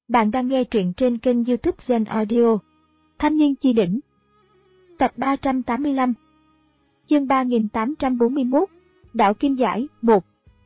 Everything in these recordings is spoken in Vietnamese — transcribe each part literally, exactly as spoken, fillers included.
Bạn đang nghe truyện trên kênh YouTube Zen Audio. Thanh niên chi đỉnh. Tập ba trăm tám mươi lăm. Chương ba nghìn tám trăm bốn mươi mốt. Đạo Kim Giải. một.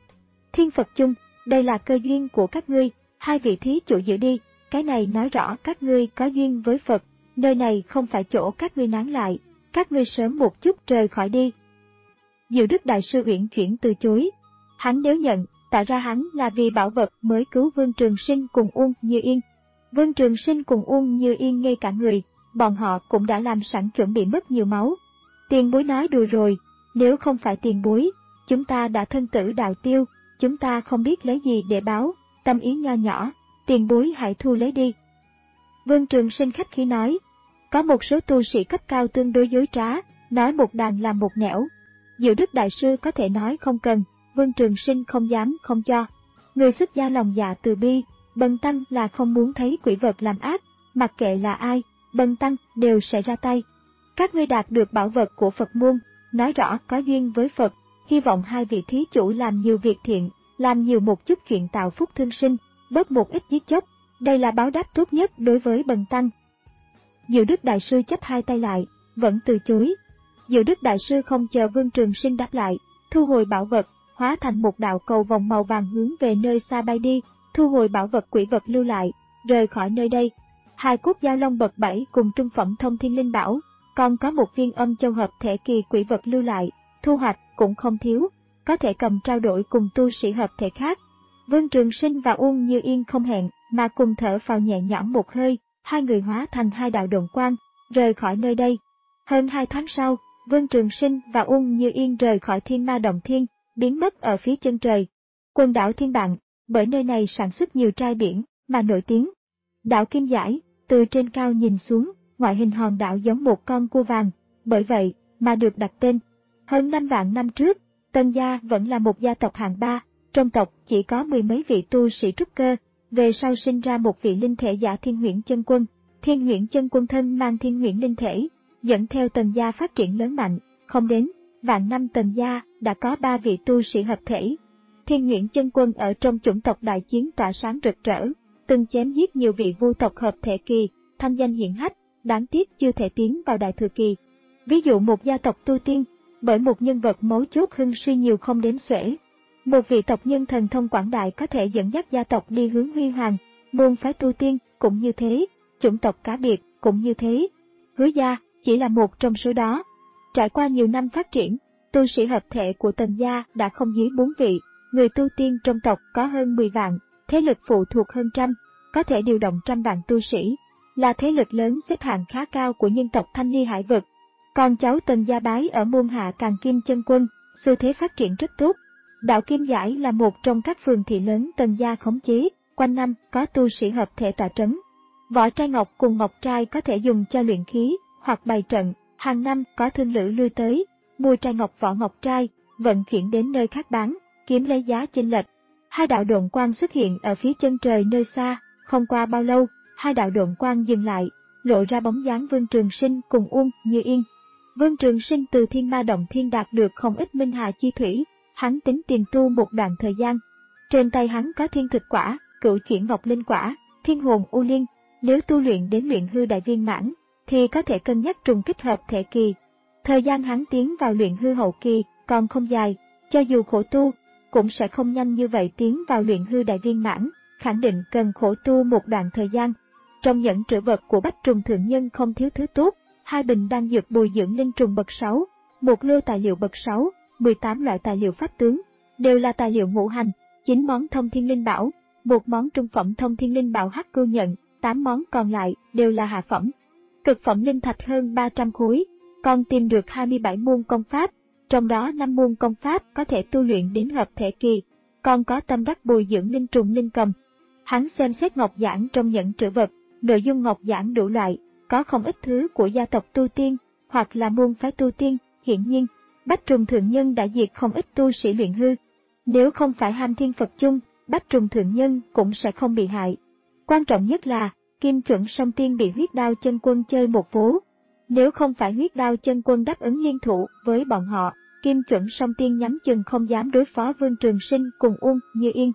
Thiên Phật chung, đây là cơ duyên của các ngươi, hai vị thí chủ giữ đi, cái này nói rõ các ngươi có duyên với Phật, nơi này không phải chỗ các ngươi nán lại, các ngươi sớm một chút rời khỏi đi. Diệu Đức Đại Sư uyển chuyển từ chối. Hắn nếu nhận, tạo ra hắn là vì bảo vật mới cứu Vương Trường Sinh cùng Uông Như Yên. Vương Trường Sinh cùng Uông Như Yên ngay cả người, bọn họ cũng đã làm sẵn chuẩn bị mất nhiều máu. Tiền bối nói đùa rồi, nếu không phải tiền bối, chúng ta đã thân tử đạo tiêu, chúng ta không biết lấy gì để báo, tâm ý nho nhỏ, tiền bối hãy thu lấy đi. Vương Trường Sinh khách khí nói, có một số tu sĩ cấp cao tương đối dối trá, nói một đàn làm một nẻo. Diệu Đức Đại Sư có thể nói không cần, Vương Trường Sinh không dám không cho. Người xuất gia lòng dạ từ bi, Bần Tăng là không muốn thấy quỷ vật làm ác, mặc kệ là ai, Bần Tăng đều sẽ ra tay. Các ngươi đạt được bảo vật của Phật môn, nói rõ có duyên với Phật, hy vọng hai vị thí chủ làm nhiều việc thiện, làm nhiều một chút chuyện tạo phúc thương sinh, bớt một ít giết chóc, đây là báo đáp tốt nhất đối với Bần Tăng. Diệu Đức Đại Sư chắp hai tay lại, vẫn từ chối. Diệu Đức Đại Sư không chờ Vương Trường Sinh đáp lại, thu hồi bảo vật, hóa thành một đạo cầu vòng màu vàng hướng về nơi xa bay đi, thu hồi bảo vật quỷ vật lưu lại, rời khỏi nơi đây. Hai cốt giao long bậc bảy cùng trung phẩm thông thiên linh bảo, còn có một viên âm châu hợp thể kỳ quỷ vật lưu lại, thu hoạch cũng không thiếu, có thể cầm trao đổi cùng tu sĩ hợp thể khác. Vương Trường Sinh và Uông Như Yên không hẹn mà cùng thở phào nhẹ nhõm một hơi, hai người hóa thành hai đạo độn quang, rời khỏi nơi đây. Hơn hai tháng sau, Vương Trường Sinh và Uông Như Yên rời khỏi Thiên Ma Động Thiên, biến mất ở phía chân trời. Quần đảo Thiên Bạn, bởi nơi này sản xuất nhiều trai biển, mà nổi tiếng. Đảo Kim Giải, từ trên cao nhìn xuống, ngoại hình hòn đảo giống một con cua vàng, bởi vậy mà được đặt tên. Hơn năm vạn năm trước, Tần gia vẫn là một gia tộc hạng ba, trong tộc chỉ có mười mấy vị tu sĩ trúc cơ, về sau sinh ra một vị linh thể giả Thiên Huyễn Chân Quân. Thiên Huyễn Chân Quân thân mang Thiên Huyễn linh thể, dẫn theo Tần gia phát triển lớn mạnh, không đến vạn năm Tần gia đã có ba vị tu sĩ hợp thể. Thiên Huyễn Chân Quân ở trong chủng tộc đại chiến tỏa sáng rực rỡ, từng chém giết nhiều vị vu tộc hợp thể kỳ, thanh danh hiển hách, đáng tiếc chưa thể tiến vào đại thừa kỳ. Ví dụ một gia tộc tu tiên, bởi một nhân vật mấu chốt hưng suy nhiều không đếm xuể. Một vị tộc nhân thần thông quảng đại có thể dẫn dắt gia tộc đi hướng huy hoàng, môn phái tu tiên cũng như thế, chủng tộc cá biệt cũng như thế. Hứa gia chỉ là một trong số đó. Trải qua nhiều năm phát triển, tu sĩ hợp thể của Tần gia đã không dưới bốn vị, người tu tiên trong tộc có hơn mười vạn, thế lực phụ thuộc hơn trăm, có thể điều động trăm vạn tu sĩ, là thế lực lớn xếp hạng khá cao của nhân tộc Thanh Ly Hải Vực. Con cháu Tần gia bái ở môn hạ Càn Kim Chân Quân, xu thế phát triển rất tốt. Đảo Kim Giải là một trong các phường thị lớn Tần gia khống chế, quanh năm có tu sĩ hợp thể tọa trấn. Vỏ trai ngọc cùng ngọc trai có thể dùng cho luyện khí hoặc bày trận, hàng năm có thương lữ lui tới, mua trai ngọc vỏ ngọc trai, vận chuyển đến nơi khác bán, kiếm lấy giá chênh lệch. Hai đạo độn quang xuất hiện ở phía chân trời nơi xa, không qua bao lâu, hai đạo độn quang dừng lại, lộ ra bóng dáng Vương Trường Sinh cùng Uông Như Yên. Vương Trường Sinh từ Thiên Ma Động Thiên đạt được không ít minh hà chi thủy, hắn tính tiền tu một đoạn thời gian. Trên tay hắn có thiên thực quả, cửu chuyển ngọc linh quả, thiên hồn u liên, nếu tu luyện đến luyện hư đại viên mãn, thì có thể cân nhắc trùng kích hợp thể kỳ. Thời gian hắn tiến vào luyện hư hậu kỳ còn không dài, cho dù khổ tu, cũng sẽ không nhanh như vậy tiến vào luyện hư đại viên mãn, khẳng định cần khổ tu một đoạn thời gian. Trong nhẫn trữ vật của Bách Trùng Thượng Nhân không thiếu thứ tốt, hai bình đan dược bồi dưỡng linh trùng bậc sáu, một lô tài liệu bậc sáu, mười tám loại tài liệu pháp tướng, đều là tài liệu ngũ hành, chín món thông thiên linh bảo, một món trung phẩm thông thiên linh bảo hắc cưu nhận, tám món còn lại đều là hạ phẩm. Cực phẩm linh thạch hơn ba trăm khối, còn tìm được hai mươi bảy môn công pháp, trong đó năm môn công pháp có thể tu luyện đến hợp thể kỳ, còn có tâm đắc bồi dưỡng linh trùng linh cầm. Hắn xem xét ngọc giản trong nhẫn trữ vật, nội dung ngọc giản đủ loại, có không ít thứ của gia tộc tu tiên, hoặc là môn phái tu tiên, hiển nhiên, Bách Trùng Thượng Nhân đã diệt không ít tu sĩ luyện hư. Nếu không phải ham thiên Phật chung, Bách Trùng Thượng Nhân cũng sẽ không bị hại. Quan trọng nhất là, Kim Chuẩn Song Tiên bị Huyết Đao Chân Quân chơi một vố. Nếu không phải Huyết Đao Chân Quân đáp ứng liên thủ với bọn họ, Kim Chuẩn Song Tiên nhắm chừng không dám đối phó Vương Trường Sinh cùng Uông Như Yên.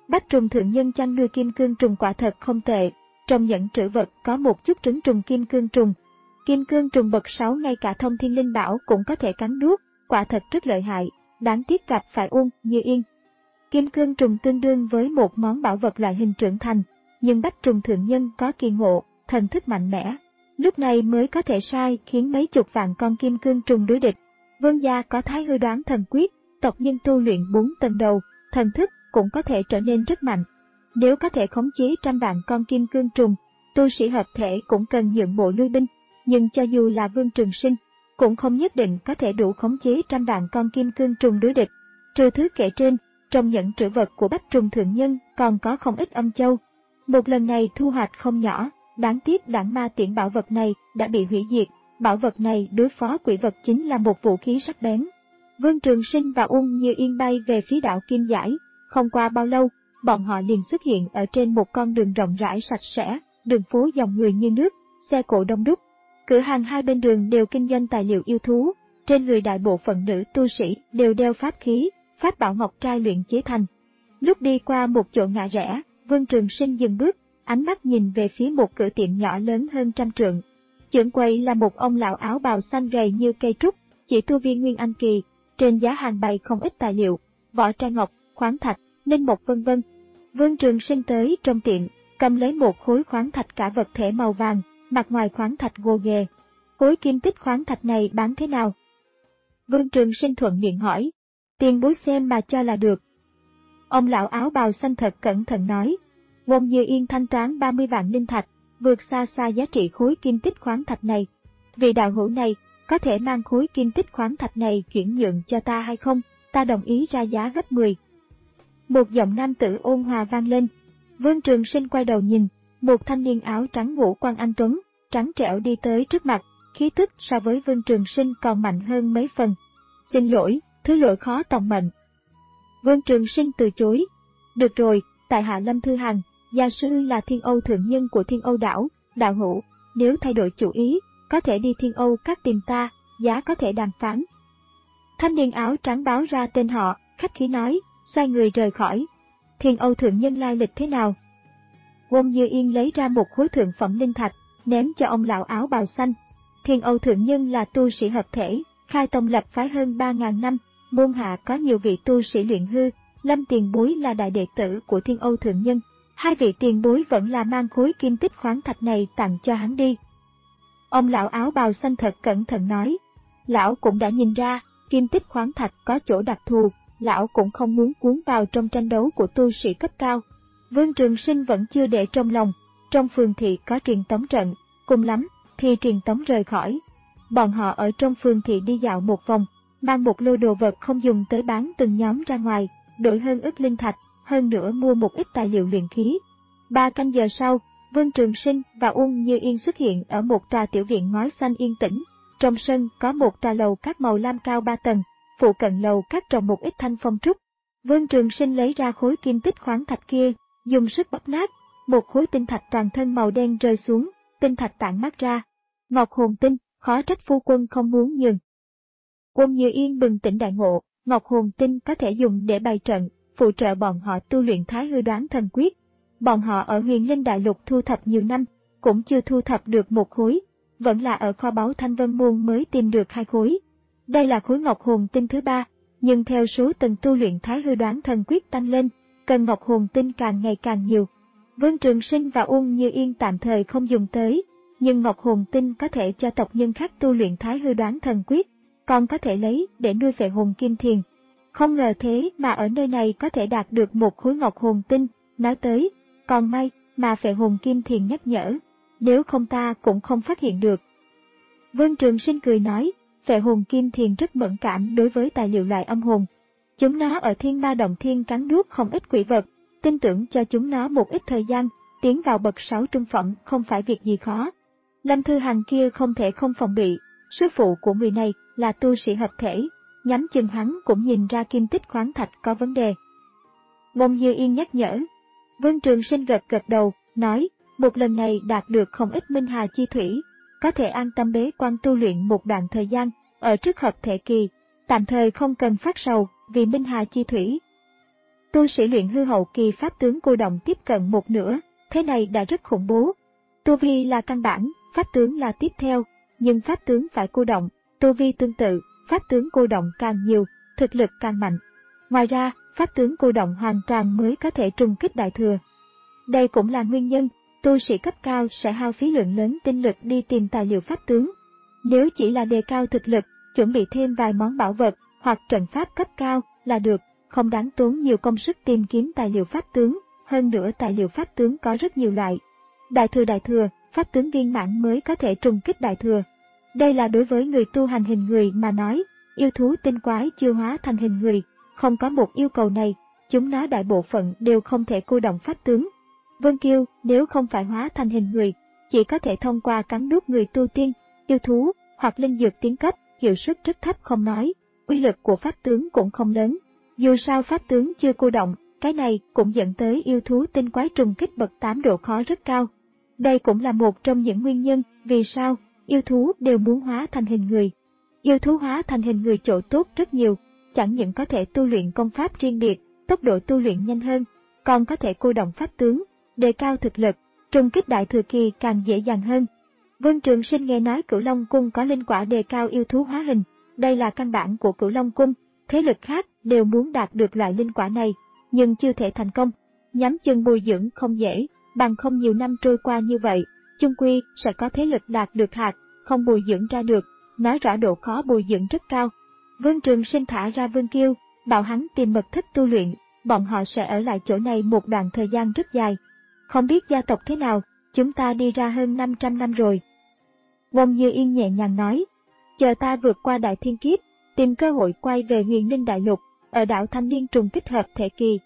Bách trùng thượng nhân chăn nuôi kim cương trùng quả thật không tệ, trong nhẫn trữ vật có một chút trứng trùng kim cương trùng. Kim cương trùng bậc sáu ngay cả thông thiên linh bảo cũng có thể cắn nuốt, quả thật rất lợi hại, đáng tiếc gặp phải Uông Như Yên. Kim cương trùng tương đương với một món bảo vật loại hình trưởng thành, nhưng bách trùng thượng nhân có kỳ ngộ, thần thức mạnh mẽ. Lúc này mới có thể sai khiến mấy chục vạn con kim cương trùng đối địch. Vương gia có thái hư đoán thần quyết, tộc nhân tu luyện bốn tầng đầu, thần thức cũng có thể trở nên rất mạnh. Nếu có thể khống chế trăm vạn con kim cương trùng, tu sĩ hợp thể cũng cần nhượng bộ lui binh, nhưng cho dù là Vương Trường Sinh, cũng không nhất định có thể đủ khống chế trăm vạn con kim cương trùng đối địch. Trừ thứ kể trên, trong nhẫn trữ vật của bách trùng thượng nhân còn có không ít âm châu. Một lần này thu hoạch không nhỏ, đáng tiếc đảng ma tiễn bảo vật này đã bị hủy diệt. Bảo vật này đối phó quỷ vật chính là một vũ khí sắc bén. Vương Trường Sinh và Uông Như Yên bay về phía đảo Kim Giải, không qua bao lâu, bọn họ liền xuất hiện ở trên một con đường rộng rãi sạch sẽ, đường phố dòng người như nước, xe cộ đông đúc. Cửa hàng hai bên đường đều kinh doanh tài liệu yêu thú, trên người đại bộ phận nữ tu sĩ đều đeo pháp khí, pháp bảo ngọc trai luyện chế thành. Lúc đi qua một chỗ ngã rẽ, Vương Trường Sinh dừng bước, ánh mắt nhìn về phía một cửa tiệm nhỏ lớn hơn trăm trượng. Trưởng quầy là một ông lão áo bào xanh gầy như cây trúc, chỉ tu vi Nguyên Anh kỳ, trên giá hàng bày không ít tài liệu, vỏ trai ngọc, khoáng thạch, ninh mộc vân vân. Vương Trường Sinh tới trong tiệm, cầm lấy một khối khoáng thạch cả vật thể màu vàng, mặt ngoài khoáng thạch gồ ghề. Khối kim tích khoáng thạch này bán thế nào? Vương Trường Sinh thuận miệng hỏi. Tiền bối xem mà cho là được. Ông lão áo bào xanh thật cẩn thận nói. Uông Như Yên thanh toán ba mươi vạn linh thạch, vượt xa xa giá trị khối kim tích khoáng thạch này. Vị đạo hữu này, có thể mang khối kim tích khoáng thạch này chuyển nhượng cho ta hay không? Ta đồng ý ra giá gấp mười. Một giọng nam tử ôn hòa vang lên. Vương Trường Sinh quay đầu nhìn, một thanh niên áo trắng ngũ quan anh tuấn, trắng trẻo đi tới trước mặt, khí tức so với Vương Trường Sinh còn mạnh hơn mấy phần. Xin lỗi, thứ lỗi khó tòng mệnh. Vương Trường Sinh từ chối. Được rồi, tại hạ Lâm Thư Hằng, gia sư là Thiên Âu thượng nhân của Thiên Âu đảo, đạo hữu, nếu thay đổi chủ ý, có thể đi Thiên Âu các tìm ta, giá có thể đàm phán. Thanh niên áo trắng báo ra tên họ, khách khí nói, xoay người rời khỏi. Thiên Âu thượng nhân lai lịch thế nào? Uông Như Yên lấy ra một khối thượng phẩm linh thạch, ném cho ông lão áo bào xanh. Thiên Âu thượng nhân là tu sĩ hợp thể, khai tông lập phái hơn ba ngàn năm, môn hạ có nhiều vị tu sĩ luyện hư, Lâm tiền bối là đại đệ tử của Thiên Âu thượng nhân. Hai vị tiền bối vẫn là mang khối kim tích khoáng thạch này tặng cho hắn đi. Ông lão áo bào xanh thật cẩn thận nói. Lão cũng đã nhìn ra, kim tích khoáng thạch có chỗ đặc thù, lão cũng không muốn cuốn vào trong tranh đấu của tu sĩ cấp cao. Vương Trường Sinh vẫn chưa để trong lòng, trong phường thị có truyền tống trận, cùng lắm thì truyền tống rời khỏi. Bọn họ ở trong phường thị đi dạo một vòng, mang một lô đồ vật không dùng tới bán từng nhóm ra ngoài, đổi hơn ức linh thạch, hơn nữa mua một ít tài liệu luyện khí. Ba canh giờ sau, Vương Trường Sinh và Uông Như Yên xuất hiện ở một tòa tiểu viện ngói xanh yên tĩnh. Trong sân có một tòa lầu các màu lam cao ba tầng, phụ cận lầu các trồng một ít thanh phong trúc. Vương Trường Sinh lấy ra khối kim tích khoáng thạch kia, dùng sức bóp nát, một khối tinh thạch toàn thân màu đen rơi xuống, tinh thạch tản mát ra. Ngọc hồn tinh, khó trách phu quân không muốn nhường. Uông Như Yên bừng tỉnh đại ngộ, ngọc hồn tinh có thể dùng để bày trận, phụ trợ bọn họ tu luyện thái hư đoán thần quyết. Bọn họ ở Huyền Linh Đại Lục thu thập nhiều năm, cũng chưa thu thập được một khối, vẫn là ở kho báu Thanh Vân Môn mới tìm được hai khối. Đây là khối ngọc hồn tinh thứ ba, nhưng theo số tầng tu luyện thái hư đoán thần quyết tăng lên, cần ngọc hồn tinh càng ngày càng nhiều. Vương Trường Sinh và Uông Như Yên tạm thời không dùng tới, nhưng ngọc hồn tinh có thể cho tộc nhân khác tu luyện thái hư đoán thần quyết, còn có thể lấy để nuôi phệ hồn kim thiền. Không ngờ thế mà ở nơi này có thể đạt được một khối ngọc hồn tinh, nói tới, còn may mà phệ hồn kim thiền nhắc nhở, nếu không ta cũng không phát hiện được. Vương Trường Sinh cười nói, phệ hồn kim thiền rất mẫn cảm đối với tài liệu loại âm hồn. Chúng nó ở Thiên Ma Động Thiên cắn nuốt không ít quỷ vật, tin tưởng cho chúng nó một ít thời gian, tiến vào bậc sáu trung phẩm không phải việc gì khó. Lâm Thư Hằng kia không thể không phòng bị, sư phụ của người này là tu sĩ hợp thể, nhắm chừng hắn cũng nhìn ra kim tích khoáng thạch có vấn đề. Uông Như Yên nhắc nhở. Vương Trường Sinh gật gật đầu, nói, một lần này đạt được không ít minh hà chi thủy, có thể an tâm bế quan tu luyện một đoạn thời gian, ở trước hợp thể kỳ, tạm thời không cần phát sầu vì minh hà chi thủy. Tu sĩ luyện hư hậu kỳ pháp tướng cô động tiếp cận một nửa, thế này đã rất khủng bố. Tu vi là căn bản, pháp tướng là tiếp theo, nhưng pháp tướng phải cô động, tu vi tương tự, pháp tướng cô động càng nhiều, thực lực càng mạnh. Ngoài ra, pháp tướng cô động hoàn toàn mới có thể trùng kích đại thừa. Đây cũng là nguyên nhân, tu sĩ cấp cao sẽ hao phí lượng lớn tinh lực đi tìm tài liệu pháp tướng. Nếu chỉ là đề cao thực lực, chuẩn bị thêm vài món bảo vật hoặc trận pháp cấp cao là được, không đáng tốn nhiều công sức tìm kiếm tài liệu pháp tướng, hơn nữa tài liệu pháp tướng có rất nhiều loại. Đại thừa đại thừa, pháp tướng viên mãn mới có thể trùng kích đại thừa. Đây là đối với người tu hành hình người mà nói, yêu thú tinh quái chưa hóa thành hình người, không có một yêu cầu này, chúng nó đại bộ phận đều không thể cô động pháp tướng. Vân Kiêu nếu không phải hóa thành hình người, chỉ có thể thông qua cắn nuốt người tu tiên, yêu thú hoặc linh dược tiến cấp, hiệu suất rất thấp không nói, uy lực của pháp tướng cũng không lớn. Dù sao pháp tướng chưa cô động, cái này cũng dẫn tới yêu thú tinh quái trùng kích bậc tám độ khó rất cao. Đây cũng là một trong những nguyên nhân vì sao yêu thú đều muốn hóa thành hình người. Yêu thú hóa thành hình người chỗ tốt rất nhiều, chẳng những có thể tu luyện công pháp riêng biệt, tốc độ tu luyện nhanh hơn, còn có thể cô động pháp tướng, đề cao thực lực, trùng kích đại thừa kỳ càng dễ dàng hơn. Vân Trường Sinh nghe nói Cửu Long Cung có linh quả đề cao yêu thú hóa hình, đây là căn bản của Cửu Long Cung, thế lực khác đều muốn đạt được loại linh quả này, nhưng chưa thể thành công. Nhắm chân bồi dưỡng không dễ, bằng không nhiều năm trôi qua như vậy, chung quy sẽ có thế lực đạt được hạt, không bồi dưỡng ra được, nói rõ độ khó bồi dưỡng rất cao. Vân Trường Sinh thả ra Vân Kiêu, bảo hắn tìm mật thất tu luyện, bọn họ sẽ ở lại chỗ này một đoạn thời gian rất dài. Không biết gia tộc thế nào, chúng ta đi ra hơn năm trăm năm rồi. Wong Như Yên nhẹ nhàng nói, chờ ta vượt qua đại thiên kiếp, tìm cơ hội quay về Huyền Linh Đại Lục, ở đảo Thanh Niên trùng kích hợp thể kỳ.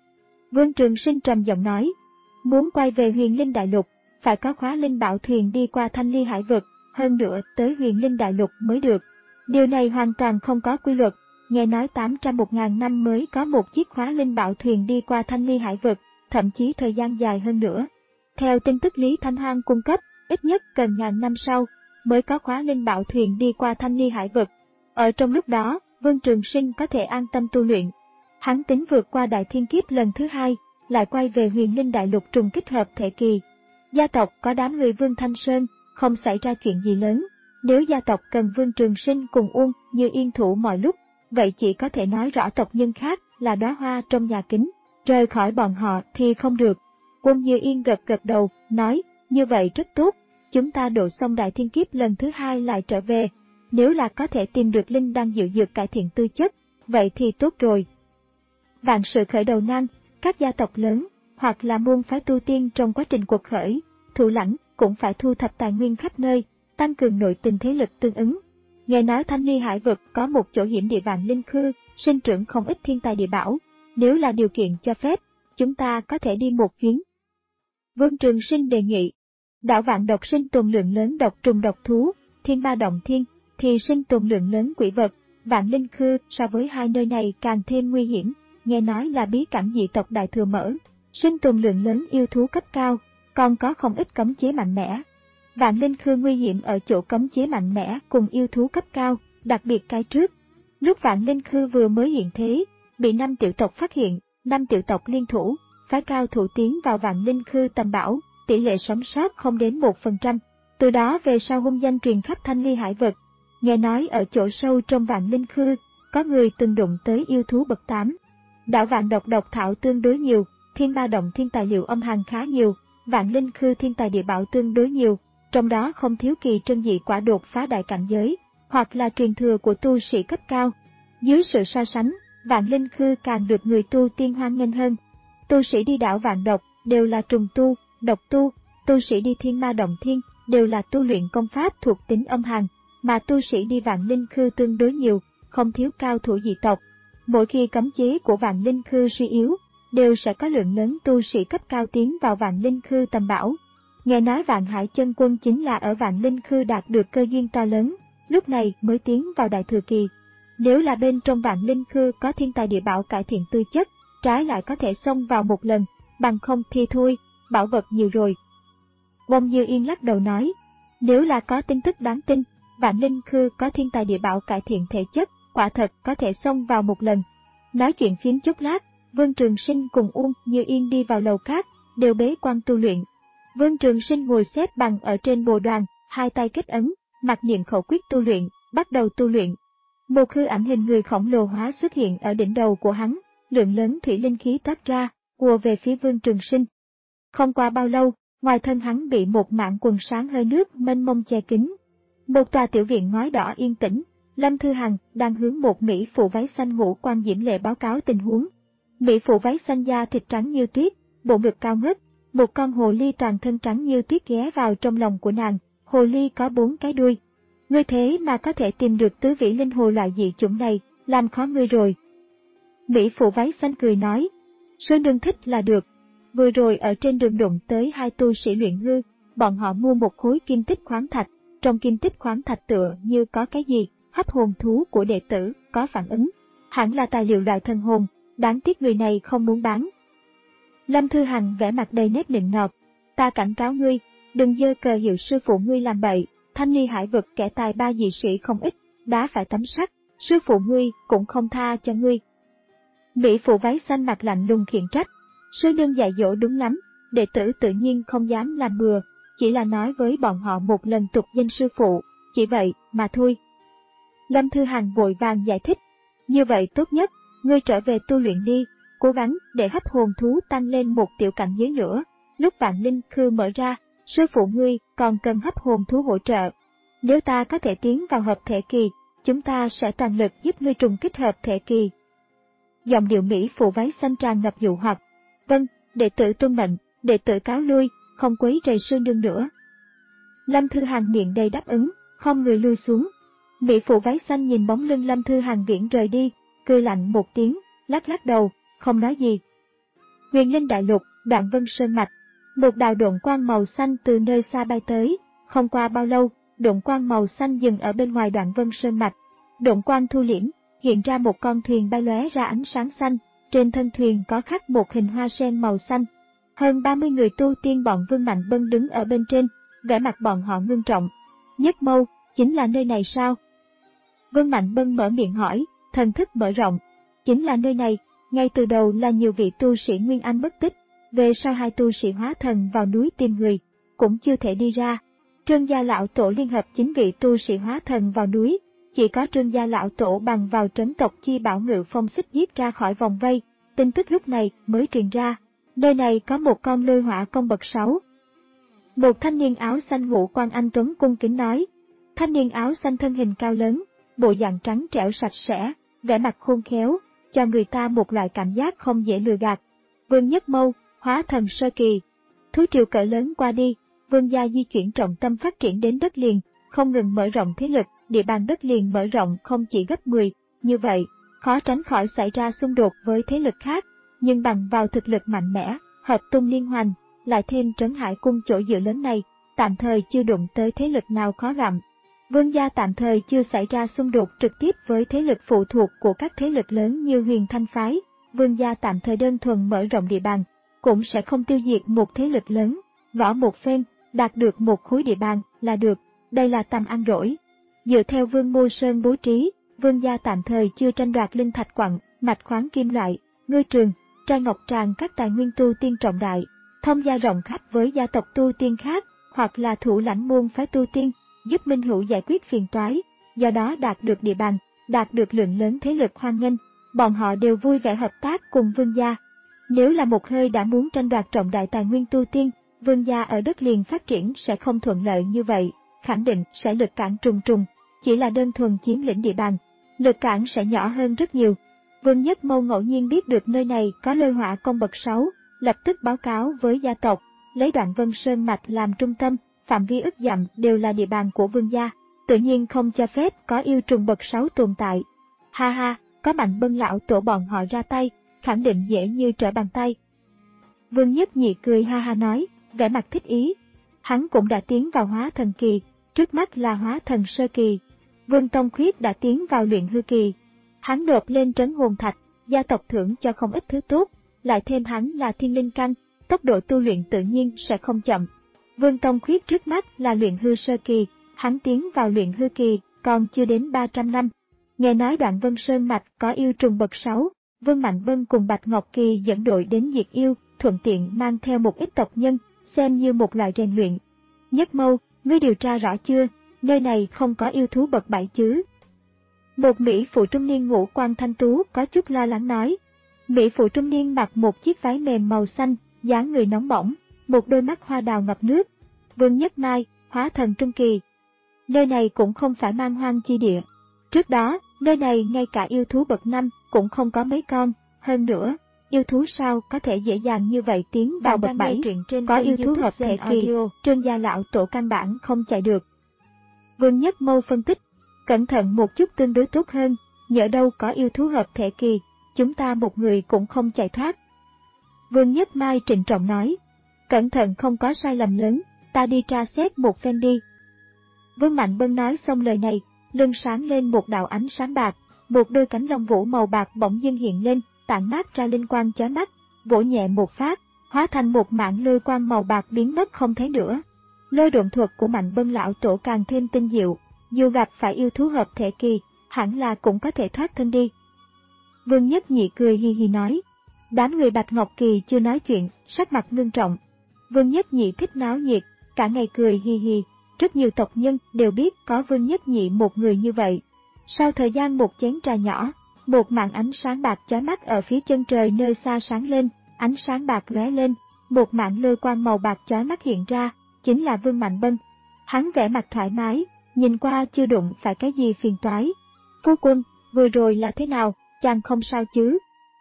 Vương Trường Sinh trầm giọng nói, muốn quay về Huyền Linh Đại Lục, phải có khóa linh bảo thuyền đi qua Thanh Ly Hải Vực, hơn nữa tới Huyền Linh Đại Lục mới được. Điều này hoàn toàn không có quy luật, nghe nói tám trăm một ngàn năm mới có một chiếc khóa linh bảo thuyền đi qua Thanh Ly Hải Vực, thậm chí thời gian dài hơn nữa. Theo tin tức Lý Thanh Hoang cung cấp, ít nhất cần ngàn năm sau mới có khóa linh bảo thuyền đi qua Thanh Ly Hải Vực. Ở trong lúc đó, Vương Trường Sinh có thể an tâm tu luyện. Hắn tính vượt qua đại thiên kiếp lần thứ hai, lại quay về Huyền Linh Đại Lục trùng kích hợp thể kỳ. Gia tộc có đám người Vương Thanh Sơn, không xảy ra chuyện gì lớn. Nếu gia tộc cần Vương Trường Sinh cùng Uông Như Yên thủ mọi lúc, vậy chỉ có thể nói rõ tộc nhân khác là đóa hoa trong nhà kính, rời khỏi bọn họ thì không được. Uông Như Yên gật gật đầu, nói, như vậy rất tốt, chúng ta độ xong đại thiên kiếp lần thứ hai lại trở về. Nếu là có thể tìm được linh đan diệu dược cải thiện tư chất, vậy thì tốt rồi. Vạn sự khởi đầu nan, các gia tộc lớn, hoặc là môn phái tu tiên trong quá trình quật khởi, thủ lãnh cũng phải thu thập tài nguyên khắp nơi, tăng cường nội tình thế lực tương ứng. Nghe nói Thanh Ly Hải Vực có một chỗ hiểm địa Vạn Linh Khư, sinh trưởng không ít thiên tài địa bảo, nếu là điều kiện cho phép, chúng ta có thể đi một chuyến. Vương Trường Sinh đề nghị, đảo Vạn Độc sinh tồn lượng lớn độc trùng độc thú, Thiên Ba Động Thiên thì sinh tồn lượng lớn quỷ vật, Vạn Linh Khư so với hai nơi này càng thêm nguy hiểm, nghe nói là bí cảnh dị tộc đại thừa mở, sinh tồn lượng lớn yêu thú cấp cao, còn có không ít cấm chế mạnh mẽ. Vạn Linh Khư nguy hiểm ở chỗ cấm chế mạnh mẽ cùng yêu thú cấp cao, đặc biệt cái trước. Lúc Vạn Linh Khư vừa mới hiện thế, bị năm tiểu tộc phát hiện, năm tiểu tộc liên thủ, phái cao thủ tiến vào Vạn Linh Khư tầm bảo, tỷ lệ sống sót không đến một phần trăm. Từ đó về sau hung danh truyền khắp Thanh Ly Hải Vực. Nghe nói ở chỗ sâu trong Vạn Linh Khư, có người từng đụng tới yêu thú bậc tám. Đảo Vạn Độc độc thảo tương đối nhiều, Thiên Ba Động Thiên tài liệu âm hàn khá nhiều, Vạn Linh Khư thiên tài địa bảo tương đối nhiều, trong đó không thiếu kỳ trân dị quả đột phá đại cảnh giới, hoặc là truyền thừa của tu sĩ cấp cao. Dưới sự so sánh, Vạn Linh Khư càng được người tu tiên hoan nghênh hơn. Tu sĩ đi đảo Vạn Độc đều là trùng tu, độc tu, tu sĩ đi Thiên Ma Động Thiên đều là tu luyện công pháp thuộc tính âm hàn, mà tu sĩ đi Vạn Linh Khư tương đối nhiều, không thiếu cao thủ dị tộc. Mỗi khi cấm chế của Vạn Linh Khư suy yếu, đều sẽ có lượng lớn tu sĩ cấp cao tiến vào Vạn Linh Khư tầm bảo. Nghe nói Vạn Hải Chân Quân chính là ở Vạn Linh Khư đạt được cơ duyên to lớn, lúc này mới tiến vào đại thừa kỳ. Nếu là bên trong Vạn Linh Khư có thiên tài địa bảo cải thiện tư chất, trái lại có thể xông vào một lần, bằng không thì thôi, bảo vật nhiều rồi. Wong Như Yên lắc đầu nói, nếu là có tin tức đáng tin, Vạn Linh Khư có thiên tài địa bảo cải thiện thể chất, quả thật có thể xông vào một lần. Nói chuyện phiếm chút lát, Vương Trường Sinh cùng Uông Như Yên đi vào lầu cát, đều bế quan tu luyện. Vương Trường Sinh ngồi xếp bằng ở trên bồ đoàn, hai tay kết ấn, mặc niệm khẩu quyết tu luyện, bắt đầu tu luyện. Một hư ảnh hình người khổng lồ hóa xuất hiện ở đỉnh đầu của hắn, lượng lớn thủy linh khí toát ra, ùa về phía Vương Trường Sinh. Không qua bao lâu, ngoài thân hắn bị một mảng quần sáng hơi nước mênh mông che kín. Một tòa tiểu viện ngói đỏ yên tĩnh, Lâm Thư Hằng đang hướng một mỹ phụ váy xanh ngũ quan diễm lệ báo cáo tình huống. Mỹ phụ váy xanh da thịt trắng như tuyết, bộ ngực cao ngất, một con hồ ly toàn thân trắng như tuyết ghé vào trong lòng của nàng. Hồ ly có bốn cái đuôi. Ngươi thế mà có thể tìm được tứ vĩ linh hồ loại dị chủng này, làm khó ngươi rồi. Mỹ phụ váy xanh cười nói, sư nương thích là được. Vừa rồi ở trên đường đụng tới hai tu sĩ luyện hư, bọn họ mua một khối kim tích khoáng thạch, trong kim tích khoáng thạch tựa như có cái gì, hấp hồn thú của đệ tử, có phản ứng. Hẳn là tài liệu loại thần hồn, đáng tiếc người này không muốn bán. Lâm Thư Hằng vẽ mặt đầy nét nịnh nọt, ta cảnh cáo ngươi, đừng dơ cờ hiệu sư phụ ngươi làm bậy, thanh ni hải vực kẻ tài ba dị sĩ không ít, đá phải tấm sắt, sư phụ ngươi cũng không tha cho ngươi. Mỹ phụ váy xanh mặt lạnh lùng khiển trách, sư nương dạy dỗ đúng lắm, đệ tử tự nhiên không dám làm bừa, chỉ là nói với bọn họ một lần tục danh sư phụ, chỉ vậy mà thôi. Lâm Thư Hằng vội vàng giải thích, như vậy tốt nhất, ngươi trở về tu luyện đi, cố gắng để hấp hồn thú tăng lên một tiểu cảnh giới nữa, lúc vạn linh khư mở ra, sư phụ ngươi còn cần hấp hồn thú hỗ trợ. Nếu ta có thể tiến vào hợp thể kỳ, chúng ta sẽ toàn lực giúp ngươi trùng kích hợp thể kỳ. Giọng điệu Mỹ phụ váy xanh tràn ngập dụ hoặc. Vâng, đệ tử tuân mệnh, đệ tử cáo lui, không quấy rầy sư nương nữa. Lâm Thư Hằng miệng đầy đáp ứng, không người lui xuống. Mỹ phụ váy xanh nhìn bóng lưng Lâm Thư Hằng viễn rời đi, cười lạnh một tiếng, lắc lắc đầu, không nói gì. Huyền Linh Đại Lục, Đoạn Vân Sơn Mạch. Một đạo độn quang màu xanh từ nơi xa bay tới, không qua bao lâu, độn quang màu xanh dừng ở bên ngoài Đoạn Vân Sơn Mạch. Độn quang thu liễm, hiện ra một con thuyền bay lóe ra ánh sáng xanh, trên thân thuyền có khắc một hình hoa sen màu xanh. Hơn ba mươi người tu tiên bọn Vương Mạnh Bân đứng ở bên trên, vẻ mặt bọn họ ngưng trọng. Nhất Mâu, chính là nơi này sao? Vương Mạnh Bân mở miệng hỏi, thần thức mở rộng. Chính là nơi này, ngay từ đầu là nhiều vị tu sĩ Nguyên Anh mất tích, về sau hai tu sĩ hóa thần vào núi tìm người, cũng chưa thể đi ra. Trương gia lão tổ liên hợp chín vị tu sĩ hóa thần vào núi, chỉ có Trương gia lão tổ bằng vào trấn tộc chi bảo ngự phong xích giết ra khỏi vòng vây, tin tức lúc này mới truyền ra. Nơi này có một con lôi hỏa công bậc sáu. Một thanh niên áo xanh ngũ quan anh tuấn cung kính nói. Thanh niên áo xanh thân hình cao lớn, bộ dạng trắng trẻo sạch sẽ, vẻ mặt khôn khéo, cho người ta một loại cảm giác không dễ lừa gạt. Vương Nhất Mâu, hóa thần sơ kỳ. Thú triều cỡ lớn qua đi, Vương gia di chuyển trọng tâm phát triển đến đất liền, không ngừng mở rộng thế lực, địa bàn đất liền mở rộng không chỉ gấp mười, như vậy, khó tránh khỏi xảy ra xung đột với thế lực khác, nhưng bằng vào thực lực mạnh mẽ, hợp tung liên hoành, lại thêm Trấn Hải cung chỗ dựa lớn này, tạm thời chưa đụng tới thế lực nào khó gặm. Vương gia tạm thời chưa xảy ra xung đột trực tiếp với thế lực phụ thuộc của các thế lực lớn như Huyền Thanh phái, Vương gia tạm thời đơn thuần mở rộng địa bàn, cũng sẽ không tiêu diệt một thế lực lớn, gõ một phen, đạt được một khối địa bàn là được, đây là tầm ăn rỗi. Dựa theo Vương Mô Sơn bố trí, Vương gia tạm thời chưa tranh đoạt linh thạch quặng, mạch khoáng kim loại, ngư trường, trai ngọc tràng các tài nguyên tu tiên trọng đại, thông gia rộng khắp với gia tộc tu tiên khác, hoặc là thủ lãnh môn phái tu tiên, giúp minh hữu giải quyết phiền toái, do đó đạt được địa bàn, đạt được lượng lớn thế lực hoan nghênh, bọn họ đều vui vẻ hợp tác cùng Vương gia. Nếu là một hơi đã muốn tranh đoạt trọng đại tài nguyên tu tiên, Vương gia ở đất liền phát triển sẽ không thuận lợi như vậy, khẳng định sẽ lực cản trùng trùng, chỉ là đơn thuần chiếm lĩnh địa bàn, lực cản sẽ nhỏ hơn rất nhiều. Vương Nhất Mâu ngẫu nhiên biết được nơi này có lôi hỏa công bậc sáu, lập tức báo cáo với gia tộc, lấy Đoạn Vân Sơn Mạch làm trung tâm, phạm vi ức dặm đều là địa bàn của Vương gia, tự nhiên không cho phép có yêu trùng bậc sáu tồn tại. Ha ha, có Mạnh Bân lão tổ bọn họ ra tay, khẳng định dễ như trở bàn tay. Vương Nhất Nhị cười ha ha nói, vẻ mặt thích ý. Hắn cũng đã tiến vào hóa thần kỳ, trước mắt là hóa thần sơ kỳ. Vương Tông Khuyết đã tiến vào luyện hư kỳ. Hắn nộp lên trấn hồn thạch, gia tộc thưởng cho không ít thứ tốt, lại thêm hắn là thiên linh căn, tốc độ tu luyện tự nhiên sẽ không chậm. Vương Tông Khuyết trước mắt là luyện hư sơ kỳ, hắn tiến vào luyện hư kỳ, còn chưa đến ba trăm năm. Nghe nói Đoạn Vân Sơn Mạch có yêu trùng bậc sáu, Vương Mạnh Bân cùng Bạch Ngọc Kỳ dẫn đội đến diệt yêu, thuận tiện mang theo một ít tộc nhân, xem như một loại rèn luyện. Nhất Mâu, ngươi điều tra rõ chưa, nơi này không có yêu thú bậc bảy chứ? Một Mỹ phụ trung niên ngũ quan thanh tú có chút lo lắng nói. Mỹ phụ trung niên mặc một chiếc váy mềm màu xanh, dáng người nóng bỏng, một đôi mắt hoa đào ngập nước. Vương Nhất Mai, hóa thần trung kỳ. Nơi này cũng không phải man hoang chi địa. Trước đó, nơi này ngay cả yêu thú bậc năm cũng không có mấy con, hơn nữa, yêu thú sao có thể dễ dàng như vậy tiến vào bậc bảy, có yêu thú hợp thể kỳ, Trương gia lão tổ căn bản không chạy được. Vương Nhất Mâu phân tích, cẩn thận một chút tương đối tốt hơn, nhỡ đâu có yêu thú hợp thể kỳ, chúng ta một người cũng không chạy thoát. Vương Nhất Mai trịnh trọng nói, cẩn thận không có sai lầm lớn, ta đi tra xét một phen đi. Vương Mạnh Bân nói xong lời này, lưng sáng lên một đạo ánh sáng bạc, một đôi cánh lông vũ màu bạc bỗng dưng hiện lên, tản mát ra linh quang chói mắt, vỗ nhẹ một phát, hóa thành một mảng lôi quang màu bạc biến mất không thấy nữa. Lôi độn thuật của Mạnh Bân lão tổ càng thêm tinh diệu, dù gặp phải yêu thú hợp thể kỳ, hẳn là cũng có thể thoát thân đi. Vương Nhất Nhị cười hi hi nói. Đám người Bạch Ngọc Kỳ chưa nói chuyện, sắc mặt ngưng trọng. Vương Nhất Nhị thích náo nhiệt, cả ngày cười hi hi, rất nhiều tộc nhân đều biết có Vương Nhất Nhị một người như vậy. Sau thời gian một chén trà nhỏ, một màn ánh sáng bạc chói mắt ở phía chân trời nơi xa sáng lên, ánh sáng bạc lóe lên, một màn lôi quang màu bạc chói mắt hiện ra, chính là Vương Mạnh Bân. Hắn vẻ mặt thoải mái, nhìn qua chưa đụng phải cái gì phiền toái. Phu quân, vừa rồi là thế nào, chàng không sao chứ?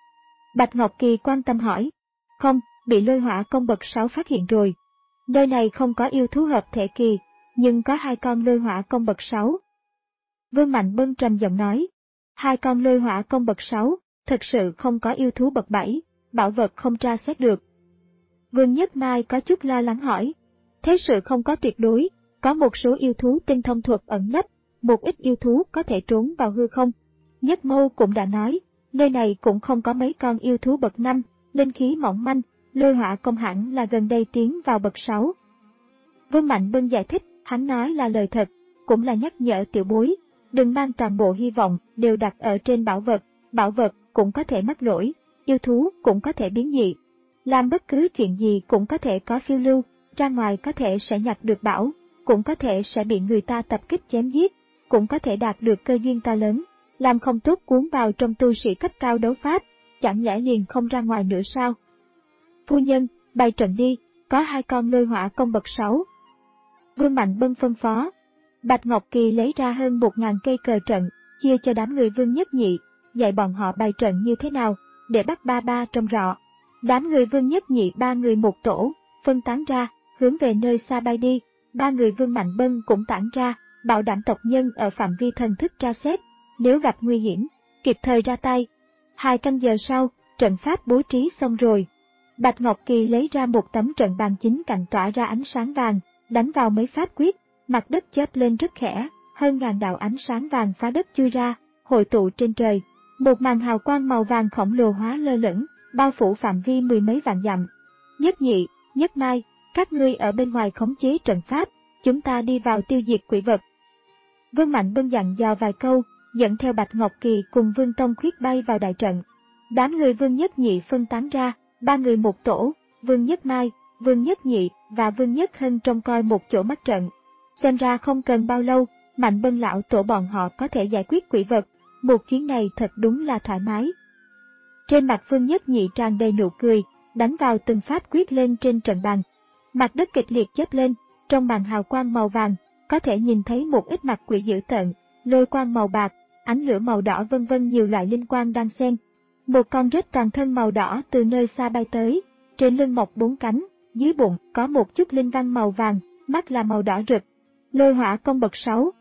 Bạch Ngọc Kỳ quan tâm hỏi. Không, bị lôi hỏa công bậc sáu phát hiện rồi. Nơi này không có yêu thú hợp thể kỳ, nhưng có hai con lôi hỏa công bậc sáu. Vương Mạnh Bân trầm giọng nói. Hai con lôi hỏa công bậc sáu, thật sự không có yêu thú bậc bảy, bảo vật không tra xét được. Vương Nhất Mai có chút lo lắng hỏi. Thế sự không có tuyệt đối, có một số yêu thú tinh thông thuật ẩn nấp, một ít yêu thú có thể trốn vào hư không. Nhất Mâu cũng đã nói, nơi này cũng không có mấy con yêu thú bậc năm, linh khí mỏng manh, lôi hỏa công hẳn là gần đây tiến vào bậc sáu. Vương Mạnh Bân giải thích, hắn nói là lời thật, cũng là nhắc nhở tiểu bối, đừng mang toàn bộ hy vọng đều đặt ở trên bảo vật, bảo vật cũng có thể mắc lỗi, yêu thú cũng có thể biến dị. Làm bất cứ chuyện gì cũng có thể có phiêu lưu, ra ngoài có thể sẽ nhặt được bảo, cũng có thể sẽ bị người ta tập kích chém giết, cũng có thể đạt được cơ duyên to lớn, làm không tốt cuốn vào trong tu sĩ cấp cao đấu pháp, chẳng lẽ liền không ra ngoài nữa sao? Phu nhân, bày trận đi, có hai con lôi hỏa công bậc sáu. Vương Mạnh Bân phân phó. Bạch Ngọc Kỳ lấy ra hơn một ngàn cây cờ trận, chia cho đám người Vương Nhất Nhị, dạy bọn họ bày trận như thế nào, để bắt ba ba trông rõ. Đám người Vương Nhất Nhị ba người một tổ, phân tán ra, hướng về nơi xa bay đi, ba người Vương Mạnh Bân cũng tản ra, bảo đảm tộc nhân ở phạm vi thần thức tra xét, nếu gặp nguy hiểm, kịp thời ra tay. Hai canh giờ sau, trận pháp bố trí xong rồi. Bạch Ngọc Kỳ lấy ra một tấm trận bàn chính cạnh tỏa ra ánh sáng vàng, đánh vào mấy pháp quyết, mặt đất chớp lên rất khẽ, hơn ngàn đạo ánh sáng vàng phá đất chui ra, hội tụ trên trời. Một màn hào quang màu vàng khổng lồ hóa lơ lửng, bao phủ phạm vi mười mấy vạn dặm. Nhất Nhị, Nhất Mai, các ngươi ở bên ngoài khống chế trận pháp, chúng ta đi vào tiêu diệt quỷ vật. Vương Mạnh Bân dặn dò vài câu, dẫn theo Bạch Ngọc Kỳ cùng Vương Tông Khuyết bay vào đại trận. Đám người Vương Nhất Nhị phân tán ra, ba người một tổ, Vương Nhất Mai, Vương Nhất Nhị và Vương Nhất Hân trông coi một chỗ mắt trận. Xem ra không cần bao lâu, Mạnh Bân lão tổ bọn họ có thể giải quyết quỷ vật, một chuyến này thật đúng là thoải mái. Trên mặt Vương Nhất Nhị tràn đầy nụ cười, đánh vào từng pháp quyết lên trên trận bàn. Mặt đất kịch liệt chớp lên, trong màn hào quang màu vàng, có thể nhìn thấy một ít mặt quỷ dữ tợn, lôi quang màu bạc, ánh lửa màu đỏ vân vân nhiều loại linh quang đang xen. Một con rết toàn thân màu đỏ từ nơi xa bay tới, trên lưng mọc bốn cánh, dưới bụng có một chút linh văn màu vàng, mắt là màu đỏ rực. Lôi hỏa công bậc sáu.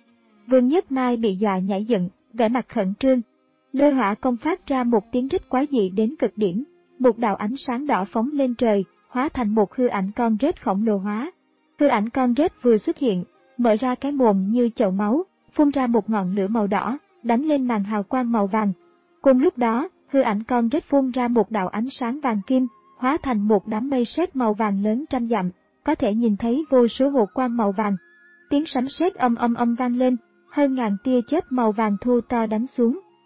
Vương Nhất Mai bị dọa nhảy dựng, vẻ mặt khẩn trương. Lôi hỏa công phát ra một tiếng rít quái dị đến cực điểm, một đạo ánh sáng đỏ phóng lên trời, hóa thành một hư ảnh con rết khổng lồ hóa. Hư ảnh con rết vừa xuất hiện, mở ra cái mồm như chậu máu, phun ra một ngọn lửa màu đỏ, đánh lên màn hào quang màu vàng. Cùng lúc đó, hư ảnh con rết phun ra một đạo ánh sáng vàng kim, hóa thành một đám mây sét màu vàng lớn trăm dặm, có thể nhìn thấy vô số hồ quang màu vàng. Tiếng sấm sét âm âm âm vang lên, hơn ngàn tia chớp màu vàng thô to đánh xuống,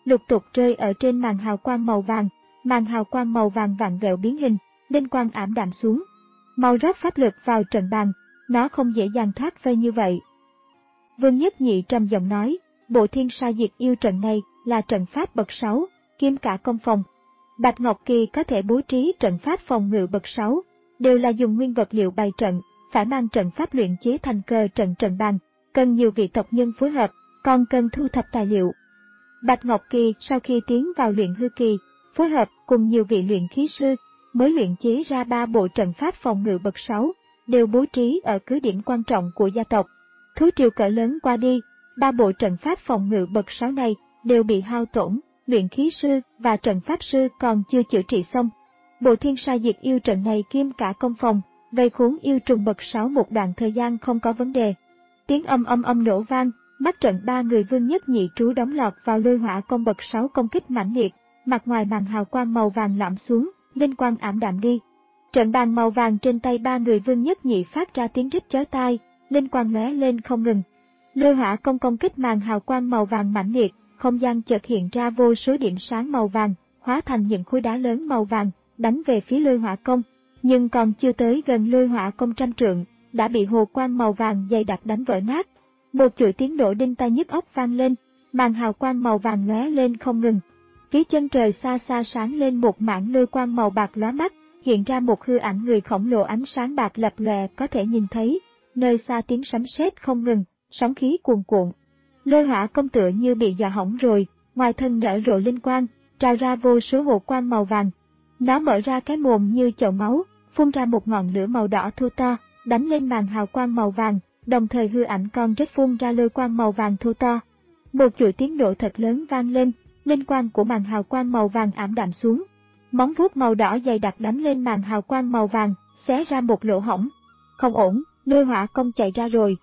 lục tục rơi ở trên màn hào quang màu vàng, màn hào quang màu vàng vặn vẹo biến hình, linh quang ảm đạm xuống. Mau rót pháp lực vào trận bàn, nó không dễ dàng thoát vây như vậy. Vương Nhất Nhị trầm giọng nói, bộ thiên sa diệt yêu trận này là trận pháp bậc sáu, kiêm cả công phòng. Bạch Ngọc Kỳ có thể bố trí trận pháp phòng ngự bậc sáu, đều là dùng nguyên vật liệu bày trận, phải mang trận pháp luyện chế thành cờ trận trận bàn, cần nhiều vị tộc nhân phối hợp, còn cần thu thập tài liệu. Bạch Ngọc Kỳ sau khi tiến vào luyện hư kỳ, phối hợp cùng nhiều vị luyện khí sư, mới luyện chế ra ba bộ trận pháp phòng ngự bậc sáu, đều bố trí ở cứ điểm quan trọng của gia tộc. Thú triều cỡ lớn qua đi, ba bộ trận pháp phòng ngự bậc sáu này đều bị hao tổn, luyện khí sư và trận pháp sư còn chưa chữa trị xong. Bộ thiên sa diệt yêu trận này kiêm cả công phòng, vây khốn yêu trùng bậc sáu một đoạn thời gian không có vấn đề. Tiếng âm âm âm nổ vang, mắt trận ba người Vương Nhất Nhị trú đóng lọt vào lôi hỏa công bậc sáu công kích mãnh liệt, mặt ngoài màn hào quang màu vàng lõm xuống, linh quang ảm đạm đi. Trận bàn màu vàng trên tay ba người Vương Nhất Nhị phát ra tiếng rít chói tai, linh quang lóe lên không ngừng. Lôi hỏa công công kích màn hào quang màu vàng mãnh liệt, không gian chợt hiện ra vô số điểm sáng màu vàng, hóa thành những khối đá lớn màu vàng, đánh về phía lôi hỏa công. Nhưng còn chưa tới gần lôi hỏa công trăm trượng, đã bị hồ quang màu vàng dày đặc đánh vỡ nát. Một chuỗi tiếng nổ đinh tai nhức óc vang lên, màn hào quang màu vàng lóe lên không ngừng. Phía chân trời xa xa sáng lên một mảng lôi quang màu bạc lóa mắt, hiện ra một hư ảnh người khổng lồ ánh sáng bạc lập lòe có thể nhìn thấy. Nơi xa tiếng sấm sét không ngừng, sóng khí cuồn cuộn. Lôi hỏa công tựa như bị dọa hỏng rồi, ngoài thân nở rộ linh quang, trào ra vô số hồ quang màu vàng. Nó mở ra cái mồm như chậu máu, phun ra một ngọn lửa màu đỏ thô to, đánh lên màn hào quang màu vàng, đồng thời hư ảnh con rết phun ra lôi quang màu vàng thô to. Một chuỗi tiếng nổ thật lớn vang lên, linh quang của màn hào quang màu vàng ảm đạm xuống. Móng vuốt màu đỏ dày đặc đánh lên màn hào quang màu vàng, xé ra một lỗ hổng. Không ổn, lôi hỏa công chạy ra rồi.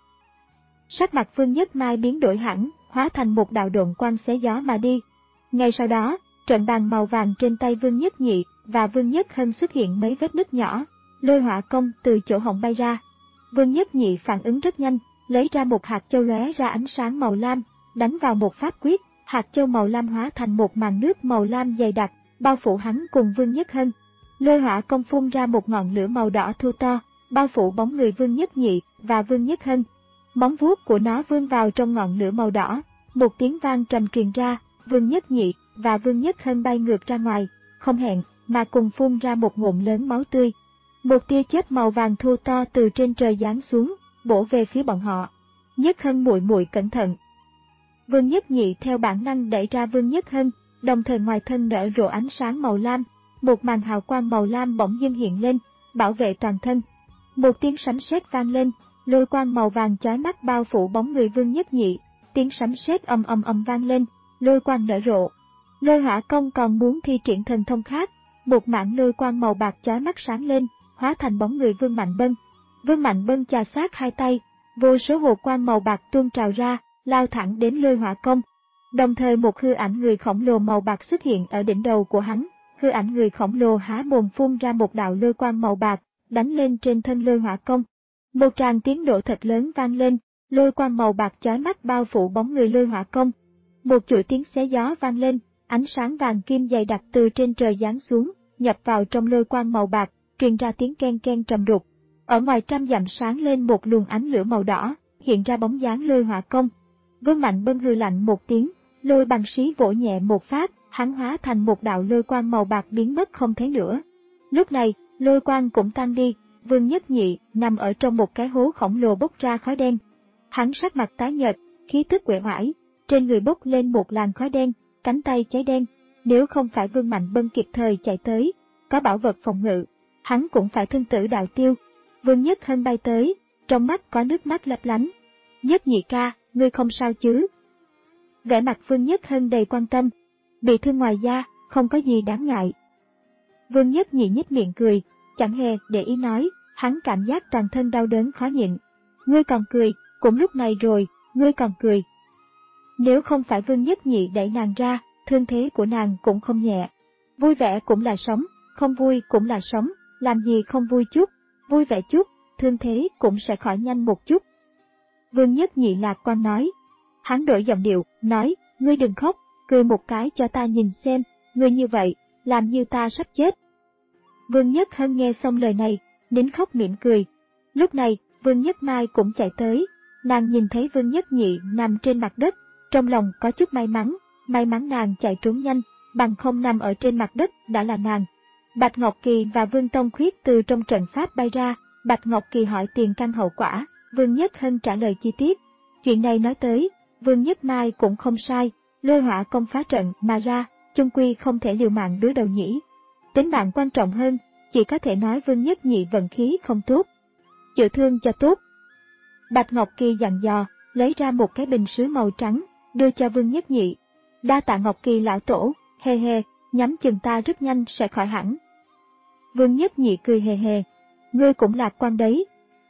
Sắc mặt Vương Nhất Mai biến đổi hẳn, hóa thành một đạo độn quang xé gió mà đi. Ngay sau đó, trận bàn màu vàng trên tay Vương Nhất Nhị và Vương Nhất Hân xuất hiện mấy vết nứt nhỏ, lôi hỏa công từ chỗ hổng bay ra. Vương Nhất Nhị phản ứng rất nhanh, lấy ra một hạt châu lóe ra ánh sáng màu lam, đánh vào một pháp quyết, hạt châu màu lam hóa thành một màn nước màu lam dày đặc, bao phủ hắn cùng Vương Nhất Hân. Lôi hỏa công phun ra một ngọn lửa màu đỏ thô to, bao phủ bóng người Vương Nhất Nhị và Vương Nhất Hân. Móng vuốt của nó vươn vào trong ngọn lửa màu đỏ, một tiếng vang trầm truyền ra, Vương Nhất Nhị và Vương Nhất Hân bay ngược ra ngoài, không hẹn mà cùng phun ra một ngụm lớn máu tươi. Một tia chớp màu vàng thô to từ trên trời giáng xuống, bổ về phía bọn họ. Nhất Hân muội muội cẩn thận. Vương Nhất Nhị theo bản năng đẩy ra Vương Nhất Hân, đồng thời ngoài thân nở rộ ánh sáng màu lam, một màn hào quang màu lam bỗng dưng hiện lên, bảo vệ toàn thân. Một tiếng sấm sét vang lên, lôi quang màu vàng chói mắt bao phủ bóng người Vương Nhất Nhị, tiếng sấm sét ầm ầm ầm vang lên, lôi quang nở rộ. Lôi hỏa công còn muốn thi triển thần thông khác, một mảng lôi quang màu bạc chói mắt sáng lên, hóa thành bóng người Vương Mạnh Bân. Vương Mạnh Bân chà sát hai tay, vô số hồ quang màu bạc tuôn trào ra, lao thẳng đến lôi hỏa công. Đồng thời một hư ảnh người khổng lồ màu bạc xuất hiện ở đỉnh đầu của hắn, hư ảnh người khổng lồ há mồm phun ra một đạo lôi quang màu bạc, đánh lên trên thân lôi hỏa công. Một tràng tiếng nổ thật lớn vang lên, lôi quang màu bạc chói mắt bao phủ bóng người lôi hỏa công. Một chuỗi tiếng xé gió vang lên, ánh sáng vàng kim dày đặc từ trên trời giáng xuống, nhập vào trong lôi quang màu bạc, truyền ra tiếng ken ken trầm đục. Ở ngoài trăm dặm sáng lên một luồng ánh lửa màu đỏ, hiện ra bóng dáng lôi hỏa công. Vương Mạnh Bân hừ lạnh một tiếng, lôi bằng xí vỗ nhẹ một phát, hắn hóa thành một đạo lôi quang màu bạc biến mất không thấy nữa. Lúc này, lôi quang cũng tan đi, Vương Nhất Nhị nằm ở trong một cái hố khổng lồ bốc ra khói đen. Hắn sắc mặt tái nhợt, khí tức uể oải, trên người bốc lên một làn khói đen, cánh tay cháy đen. Nếu không phải Vương Mạnh Bân kịp thời chạy tới, có bảo vật phòng ngự, hắn cũng phải thân tử đạo tiêu. Vương Nhất Hân bay tới, trong mắt có nước mắt lấp lánh. Nhất Nhị ca, ngươi không sao chứ? Vẻ mặt Vương Nhất Hân đầy quan tâm. Bị thương ngoài da, không có gì đáng ngại. Vương Nhất Nhị nhếch miệng cười, chẳng hề để ý nói, hắn cảm giác toàn thân đau đớn khó nhịn. Ngươi còn cười, cũng lúc này rồi, ngươi còn cười. Nếu không phải Vương Nhất Nhị đẩy nàng ra, thương thế của nàng cũng không nhẹ. Vui vẻ cũng là sống, không vui cũng là sống, làm gì không vui chút, vui vẻ chút, thương thế cũng sẽ khỏi nhanh một chút. Vương Nhất Nhị lạc quan nói. Hắn đổi giọng điệu, nói, ngươi đừng khóc, cười một cái cho ta nhìn xem, người như vậy, làm như ta sắp chết. Vương Nhất Hân nghe xong lời này, nín khóc mỉm cười. Lúc này, Vương Nhất Mai cũng chạy tới, nàng nhìn thấy Vương Nhất Nhị nằm trên mặt đất, trong lòng có chút may mắn, may mắn nàng chạy trốn nhanh, bằng không nằm ở trên mặt đất đã là nàng. Bạch Ngọc Kỳ và Vương Tông Khuyết từ trong trận pháp bay ra, Bạch Ngọc Kỳ hỏi tiền căn hậu quả, Vương Nhất Hân trả lời chi tiết. Chuyện này nói tới, Vương Nhất Mai cũng không sai, lôi hỏa công phá trận mà ra, chung quy không thể liều mạng đối đầu nhỉ. Tính mạng quan trọng hơn, chỉ có thể nói Vương Nhất Nhị vận khí không tốt. Chữa thương cho tốt. Bạch Ngọc Kỳ dặn dò, lấy ra một cái bình sứ màu trắng, đưa cho Vương Nhất Nhị. Đa tạ Ngọc Kỳ lão tổ, hề hề, nhắm chừng ta rất nhanh sẽ khỏi hẳn. Vương Nhất Nhị cười hề hề, ngươi cũng lạc quan đấy.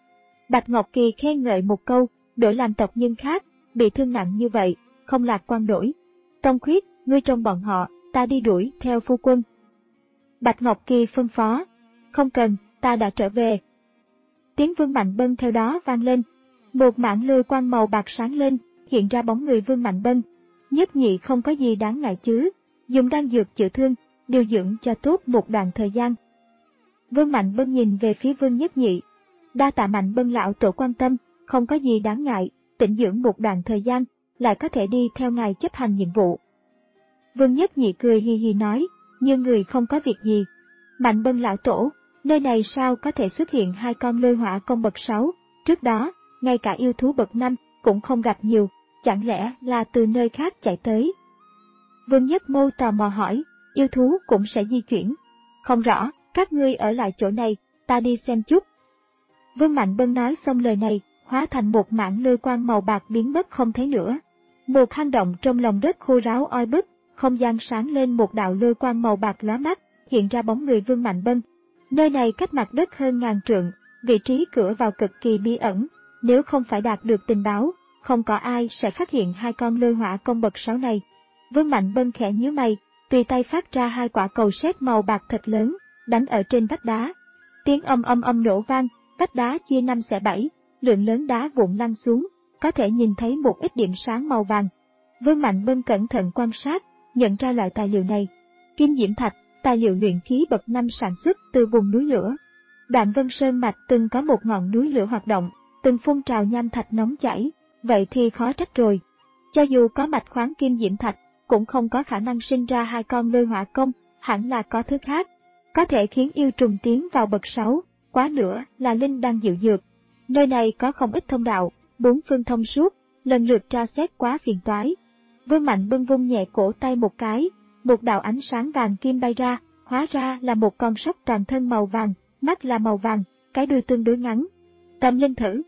Bạch Ngọc Kỳ khen ngợi một câu, đổi làm tộc nhân khác, bị thương nặng như vậy, không lạc quan đổi. Tông Khuyết, ngươi trong bọn họ, ta đi đuổi theo phu quân. Bạch Ngọc Kỳ phân phó, không cần, ta đã trở về. Tiếng Vương Mạnh Bân theo đó vang lên, một mảng lôi quang màu bạc sáng lên, hiện ra bóng người Vương Mạnh Bân. Nhất Nhị không có gì đáng ngại chứ, dùng đan dược chữa thương, điều dưỡng cho tốt một đoạn thời gian. Vương Mạnh Bân nhìn về phía Vương Nhất Nhị, đa tạ Mạnh Bân lão tổ quan tâm, không có gì đáng ngại, tĩnh dưỡng một đoạn thời gian, lại có thể đi theo ngài chấp hành nhiệm vụ. Vương Nhất Nhị cười hi hi nói, như người không có việc gì. Mạnh Bân lão tổ, nơi này sao có thể xuất hiện hai con lôi hỏa công bậc sáu, trước đó, ngay cả yêu thú bậc năm cũng không gặp nhiều, chẳng lẽ là từ nơi khác chạy tới? Vương Nhất Mâu tò mò hỏi, yêu thú cũng sẽ di chuyển. Không rõ, các ngươi ở lại chỗ này, ta đi xem chút. Vương Mạnh Bân nói xong lời này, hóa thành một mảng lôi quang màu bạc biến mất không thấy nữa. Một hang động trong lòng đất khô ráo oi bức, không gian sáng lên một đạo lôi quang màu bạc lóa mắt, hiện ra bóng người Vương Mạnh Bân. Nơi này cách mặt đất hơn ngàn trượng, vị trí cửa vào cực kỳ bí ẩn, nếu không phải đạt được tình báo, không có ai sẽ phát hiện hai con lôi hỏa công bậc sáu này. Vương Mạnh Bân khẽ nhíu mày, tùy tay phát ra hai quả cầu sét màu bạc thật lớn, đánh ở trên vách đá. Tiếng âm âm âm nổ vang, vách đá chia năm xẻ bảy, lượng lớn đá vụn lăn xuống, có thể nhìn thấy một ít điểm sáng màu vàng. Vương Mạnh Bân cẩn thận quan sát, nhận ra loại tài liệu này. Kim diễm thạch, tài liệu luyện khí bậc năm sản xuất từ vùng núi lửa. Đoạn Vân Sơn mạch từng có một ngọn núi lửa hoạt động, từng phun trào nham thạch nóng chảy, vậy thì khó trách rồi. Cho dù có mạch khoáng kim diễm thạch, cũng không có khả năng sinh ra hai con lôi hỏa công, hẳn là có thứ khác. Có thể khiến yêu trùng tiến vào bậc sáu, quá nữa là linh đan diệu dược. Nơi này có không ít thông đạo, bốn phương thông suốt, lần lượt tra xét quá phiền toái. Vương Mạnh Bân vung nhẹ cổ tay một cái, một đạo ánh sáng vàng kim bay ra, hóa ra là một con sóc toàn thân màu vàng, mắt là màu vàng, cái đuôi tương đối ngắn. Tâm linh thử.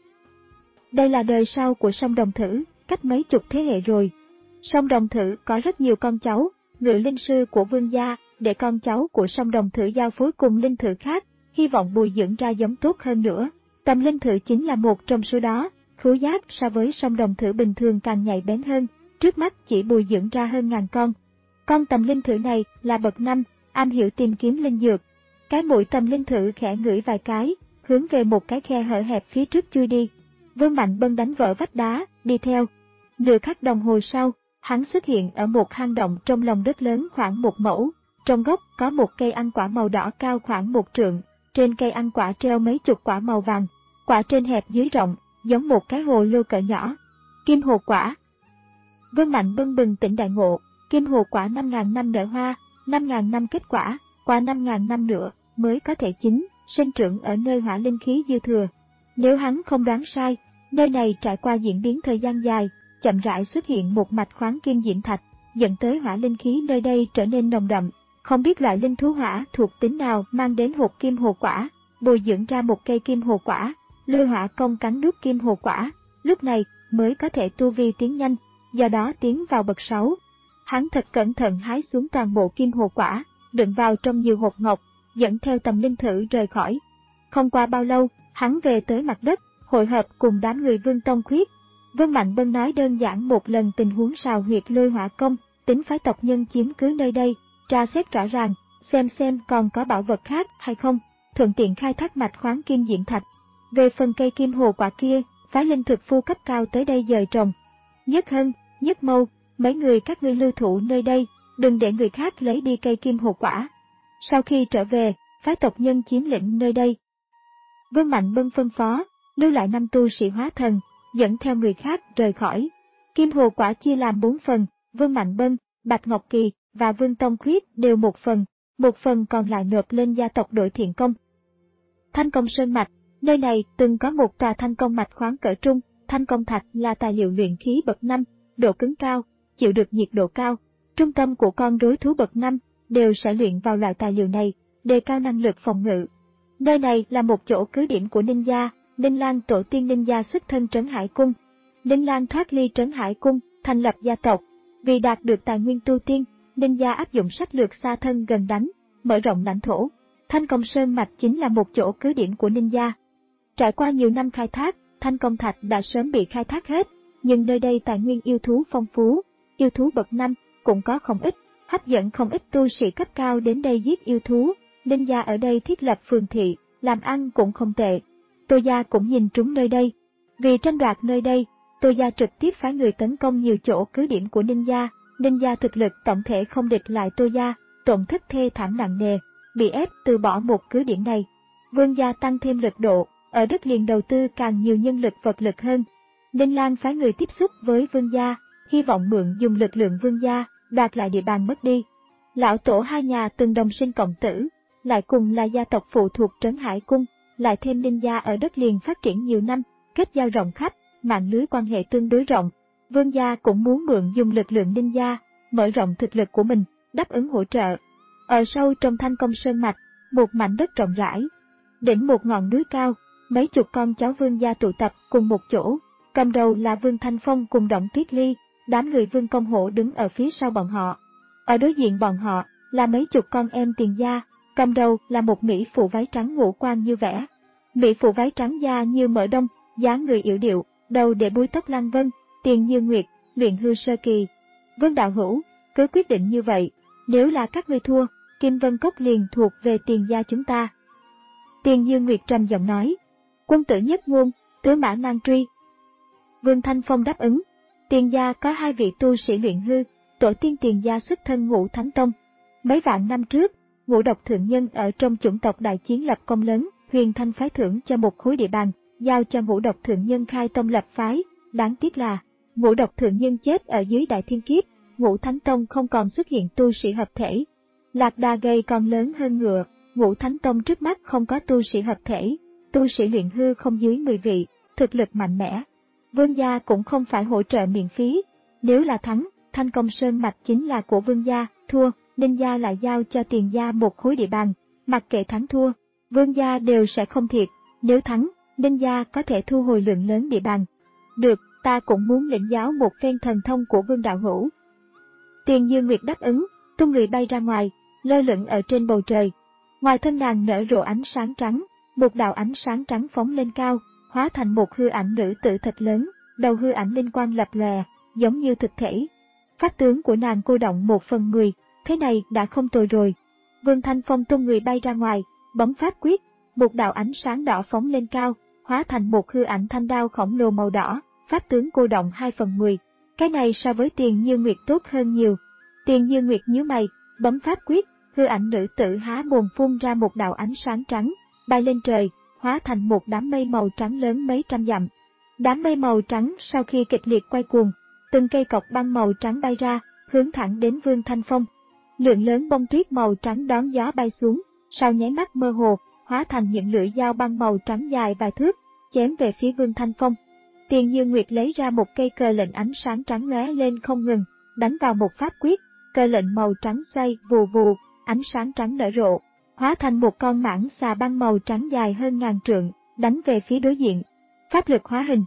Đây là đời sau của sông Đồng Thử, cách mấy chục thế hệ rồi. Sông Đồng Thử có rất nhiều con cháu, ngự linh sư của vương gia, để con cháu của sông Đồng Thử giao phối cùng linh thử khác, hy vọng bồi dưỡng ra giống tốt hơn nữa. Tâm linh thử chính là một trong số đó, khứu giác so với sông Đồng Thử bình thường càng nhạy bén hơn, trước mắt chỉ bồi dưỡng ra hơn ngàn con. Con tầm linh thử này là bậc năm, am hiểu tìm kiếm linh dược. Cái mũi tầm linh thử khẽ ngửi vài cái, hướng về một cái khe hở hẹp phía trước chui đi. Vương Mạnh Bân đánh vỡ vách đá, đi theo. Nửa khắc đồng hồ sau, hắn xuất hiện ở một hang động trong lòng đất lớn khoảng một mẫu. Trong gốc có một cây ăn quả màu đỏ cao khoảng một trượng, trên cây ăn quả treo mấy chục quả màu vàng, quả trên hẹp dưới rộng, giống một cái hồ lô cỡ nhỏ. Kim hồ quả. Vương Mạnh Bân bừng tỉnh đại ngộ, kim hồ quả năm ngàn năm nở hoa, năm ngàn năm kết quả, qua năm ngàn năm nữa mới có thể chín, sinh trưởng ở nơi hỏa linh khí dư thừa. Nếu hắn không đoán sai, nơi này trải qua diễn biến thời gian dài, chậm rãi xuất hiện một mạch khoáng kim diễm thạch, dẫn tới hỏa linh khí nơi đây trở nên nồng đậm. Không biết loại linh thú hỏa thuộc tính nào mang đến hột kim hồ quả, bồi dưỡng ra một cây kim hồ quả, lôi hỏa công cắn nuốt kim hồ quả, lúc này mới có thể tu vi tiến nhanh, do đó tiến vào bậc sáu. Hắn thật cẩn thận hái xuống toàn bộ kim hồ quả, đựng vào trong nhiều hột ngọc, dẫn theo tầm linh thử rời khỏi. Không qua bao lâu, hắn về tới mặt đất, hội hợp cùng đám người Vương Tông Khuyết. Vương Mạnh Bân nói đơn giản một lần tình huống sào huyệt lôi hỏa công, tính phái tộc nhân chiếm cứ nơi đây, tra xét rõ ràng, xem xem còn có bảo vật khác hay không, thuận tiện khai thác mạch khoáng kim diễm thạch. Về phần cây kim hồ quả kia, phái linh thực phu cấp cao tới đây dời trồng. Nhất Hân, Nhất Mâu, mấy người các ngươi lưu thủ nơi đây, đừng để người khác lấy đi cây kim hồ quả. Sau khi trở về, phái tộc nhân chiếm lĩnh nơi đây. Vương Mạnh Bân phân phó, lưu lại năm tu sĩ hóa thần, dẫn theo người khác rời khỏi. Kim hồ quả chia làm bốn phần, Vương Mạnh Bân, Bạch Ngọc Kỳ và Vương Tông Khuyết đều một phần, một phần còn lại nộp lên gia tộc đội thiện công. Thanh Công Sơn Mạch, nơi này từng có một tòa thanh công mạch khoáng cỡ trung, thanh công thạch là tài liệu luyện khí bậc năm, độ cứng cao, chịu được nhiệt độ cao. Trung tâm của con rối thú bậc năm đều sẽ luyện vào loại tài liệu này, đề cao năng lực phòng ngự. Nơi này là một chỗ cứ điểm của ninja, Ninh Lang tổ tiên ninja xuất thân Trấn Hải Cung. Ninh Lang thoát ly Trấn Hải Cung, thành lập gia tộc. Vì đạt được tài nguyên tu tiên, ninja áp dụng sách lược xa thân gần đánh, mở rộng lãnh thổ. Thanh Công Sơn Mạch chính là một chỗ cứ điểm của ninja. Trải qua nhiều năm khai thác, thanh công thạch đã sớm bị khai thác hết, nhưng nơi đây tài nguyên yêu thú phong phú, yêu thú bậc năm cũng có không ít, hấp dẫn không ít tu sĩ cấp cao đến đây giết yêu thú. Ninja ở đây thiết lập phường thị, làm ăn cũng không tệ. Tô Gia cũng nhìn trúng nơi đây. Vì tranh đoạt nơi đây, Tô Gia trực tiếp phái người tấn công nhiều chỗ cứ điểm của ninja. Ninja thực lực tổng thể không địch lại Tô Gia, tổn thất thê thảm nặng nề, bị ép từ bỏ một cứ điểm này. Vương gia tăng thêm lực độ, ở đất liền đầu tư càng nhiều nhân lực vật lực hơn. Ninh Lang phái người tiếp xúc với Vương gia, hy vọng mượn dùng lực lượng Vương gia, đoạt lại địa bàn mất đi. Lão tổ hai nhà từng đồng sinh cộng tử, lại cùng là gia tộc phụ thuộc Trấn Hải Cung, lại thêm ninja ở đất liền phát triển nhiều năm, kết giao rộng khắp, mạng lưới quan hệ tương đối rộng. Vương gia cũng muốn mượn dùng lực lượng ninja, mở rộng thực lực của mình, đáp ứng hỗ trợ. Ở sâu trong Thanh Công Sơn Mạch, một mảnh đất rộng rãi, đỉnh một ngọn núi cao, mấy chục con cháu Vương gia tụ tập cùng một chỗ, cầm đầu là Vương Thanh Phong cùng Động Tuyết Ly, đám người Vương Công Hổ đứng ở phía sau bọn họ. Ở đối diện bọn họ là mấy chục con em tiền gia, cầm đầu là một mỹ phụ váy trắng ngũ quan như vẽ. Mỹ phụ váy trắng da như mỡ đông, dáng người yểu điệu, đầu để búi tóc Lăng Vân, Tiền Như Nguyệt, luyện hư sơ kỳ. Vương đạo hữu, cứ quyết định như vậy, nếu là các ngươi thua, Kim Vân Cốc liền thuộc về tiền gia chúng ta. Tiền Như Nguyệt trầm giọng nói, quân tử nhất ngôn, tứ mã nan truy. Vương Thanh Phong đáp ứng, tiền gia có hai vị tu sĩ luyện hư, tổ tiên tiền gia xuất thân Ngũ Thánh Tông. Mấy vạn năm trước, Ngũ Độc Thượng Nhân ở trong chủng tộc đại chiến lập công lớn, Huyền Thanh phái thưởng cho một khối địa bàn, giao cho Ngũ Độc Thượng Nhân khai tông lập phái. Đáng tiếc là, Ngũ Độc Thượng Nhân chết ở dưới đại thiên kiếp, Ngũ Thánh Tông không còn xuất hiện tu sĩ hợp thể. Lạc đà gầy còn lớn hơn ngựa, Ngũ Thánh Tông trước mắt không có tu sĩ hợp thể, tu sĩ luyện hư không dưới mười vị, thực lực mạnh mẽ. Vương gia cũng không phải hỗ trợ miễn phí, nếu là thắng, Thanh Công Sơn Mạch chính là của Vương gia, thua, Ninh gia lại giao cho tiền gia một khối địa bàn, mặc kệ thắng thua, Vương gia đều sẽ không thiệt, nếu thắng, Ninh gia có thể thu hồi lượng lớn địa bàn. Được, ta cũng muốn lĩnh giáo một phen thần thông của Vương đạo hữu. Tiền Như Nguyệt đáp ứng, tung người bay ra ngoài, lơ lửng ở trên bầu trời. Ngoài thân nàng nở rộ ánh sáng trắng, một đạo ánh sáng trắng phóng lên cao, hóa thành một hư ảnh nữ tử thật lớn, đầu hư ảnh linh quang lập lòe, giống như thực thể. Pháp tướng của nàng cô động một phần mười, thế này đã không tồi rồi. Vương Thanh Phong tung người bay ra ngoài, bấm pháp quyết, một đạo ánh sáng đỏ phóng lên cao, hóa thành một hư ảnh thanh đao khổng lồ màu đỏ, pháp tướng cô động hai phần mười. Cái này so với Tiền Như Nguyệt tốt hơn nhiều. Tiền Như Nguyệt nhíu mày, bấm pháp quyết, hư ảnh nữ tử há mồm phun ra một đạo ánh sáng trắng, bay lên trời, hóa thành một đám mây màu trắng lớn mấy trăm dặm. Đám mây màu trắng sau khi kịch liệt quay cuồng, từng cây cọc băng màu trắng bay ra, hướng thẳng đến Vương Thanh Phong. Lượng lớn bông tuyết màu trắng đón gió bay xuống, sau nháy mắt mơ hồ, hóa thành những lưỡi dao băng màu trắng dài vài thước, chém về phía Vương Thanh Phong. Tiền Như Nguyệt lấy ra một cây cờ lệnh ánh sáng trắng lóe lên không ngừng, đánh vào một pháp quyết, cờ lệnh màu trắng xoay vù vù, ánh sáng trắng nở rộ, hóa thành một con mãng xà băng màu trắng dài hơn ngàn trượng, đánh về phía đối diện. Pháp lực hóa hình.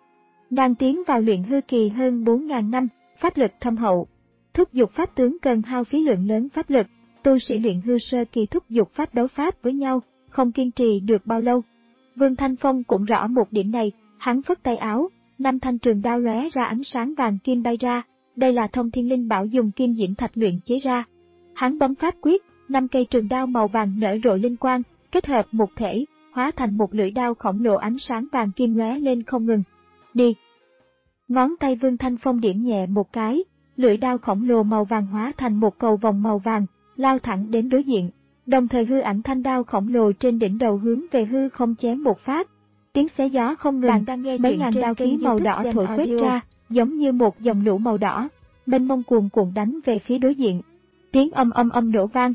Nàng tiến vào luyện hư kỳ hơn bốn ngàn năm, pháp lực thâm hậu. Thúc dục pháp tướng cần hao phí lượng lớn pháp lực, tu sĩ luyện hư sơ kỳ thúc dục pháp đấu pháp với nhau, không kiên trì được bao lâu. Vương Thanh Phong cũng rõ một điểm này, hắn phất tay áo, năm thanh trường đao lóe ra ánh sáng vàng kim bay ra, đây là Thông Thiên Linh Bảo dùng kim diễm thạch luyện chế ra. Hắn bấm pháp quyết, năm cây trường đao màu vàng nở rộ linh quang, kết hợp một thể, hóa thành một lưỡi đao khổng lồ ánh sáng vàng kim lóe lên không ngừng. Đi! Ngón tay Vương Thanh Phong điểm nhẹ một cái, lưỡi đao khổng lồ màu vàng hóa thành một cầu vòng màu vàng, lao thẳng đến đối diện. Đồng thời hư ảnh thanh đao khổng lồ trên đỉnh đầu hướng về hư không chém một phát. Tiếng xé gió không ngừng, đang nghe mấy ngàn đao khí màu đỏ thổi quét ra, giống như một dòng lũ màu đỏ, mênh mông cuồn cuộn đánh về phía đối diện. Tiếng âm âm âm nổ vang.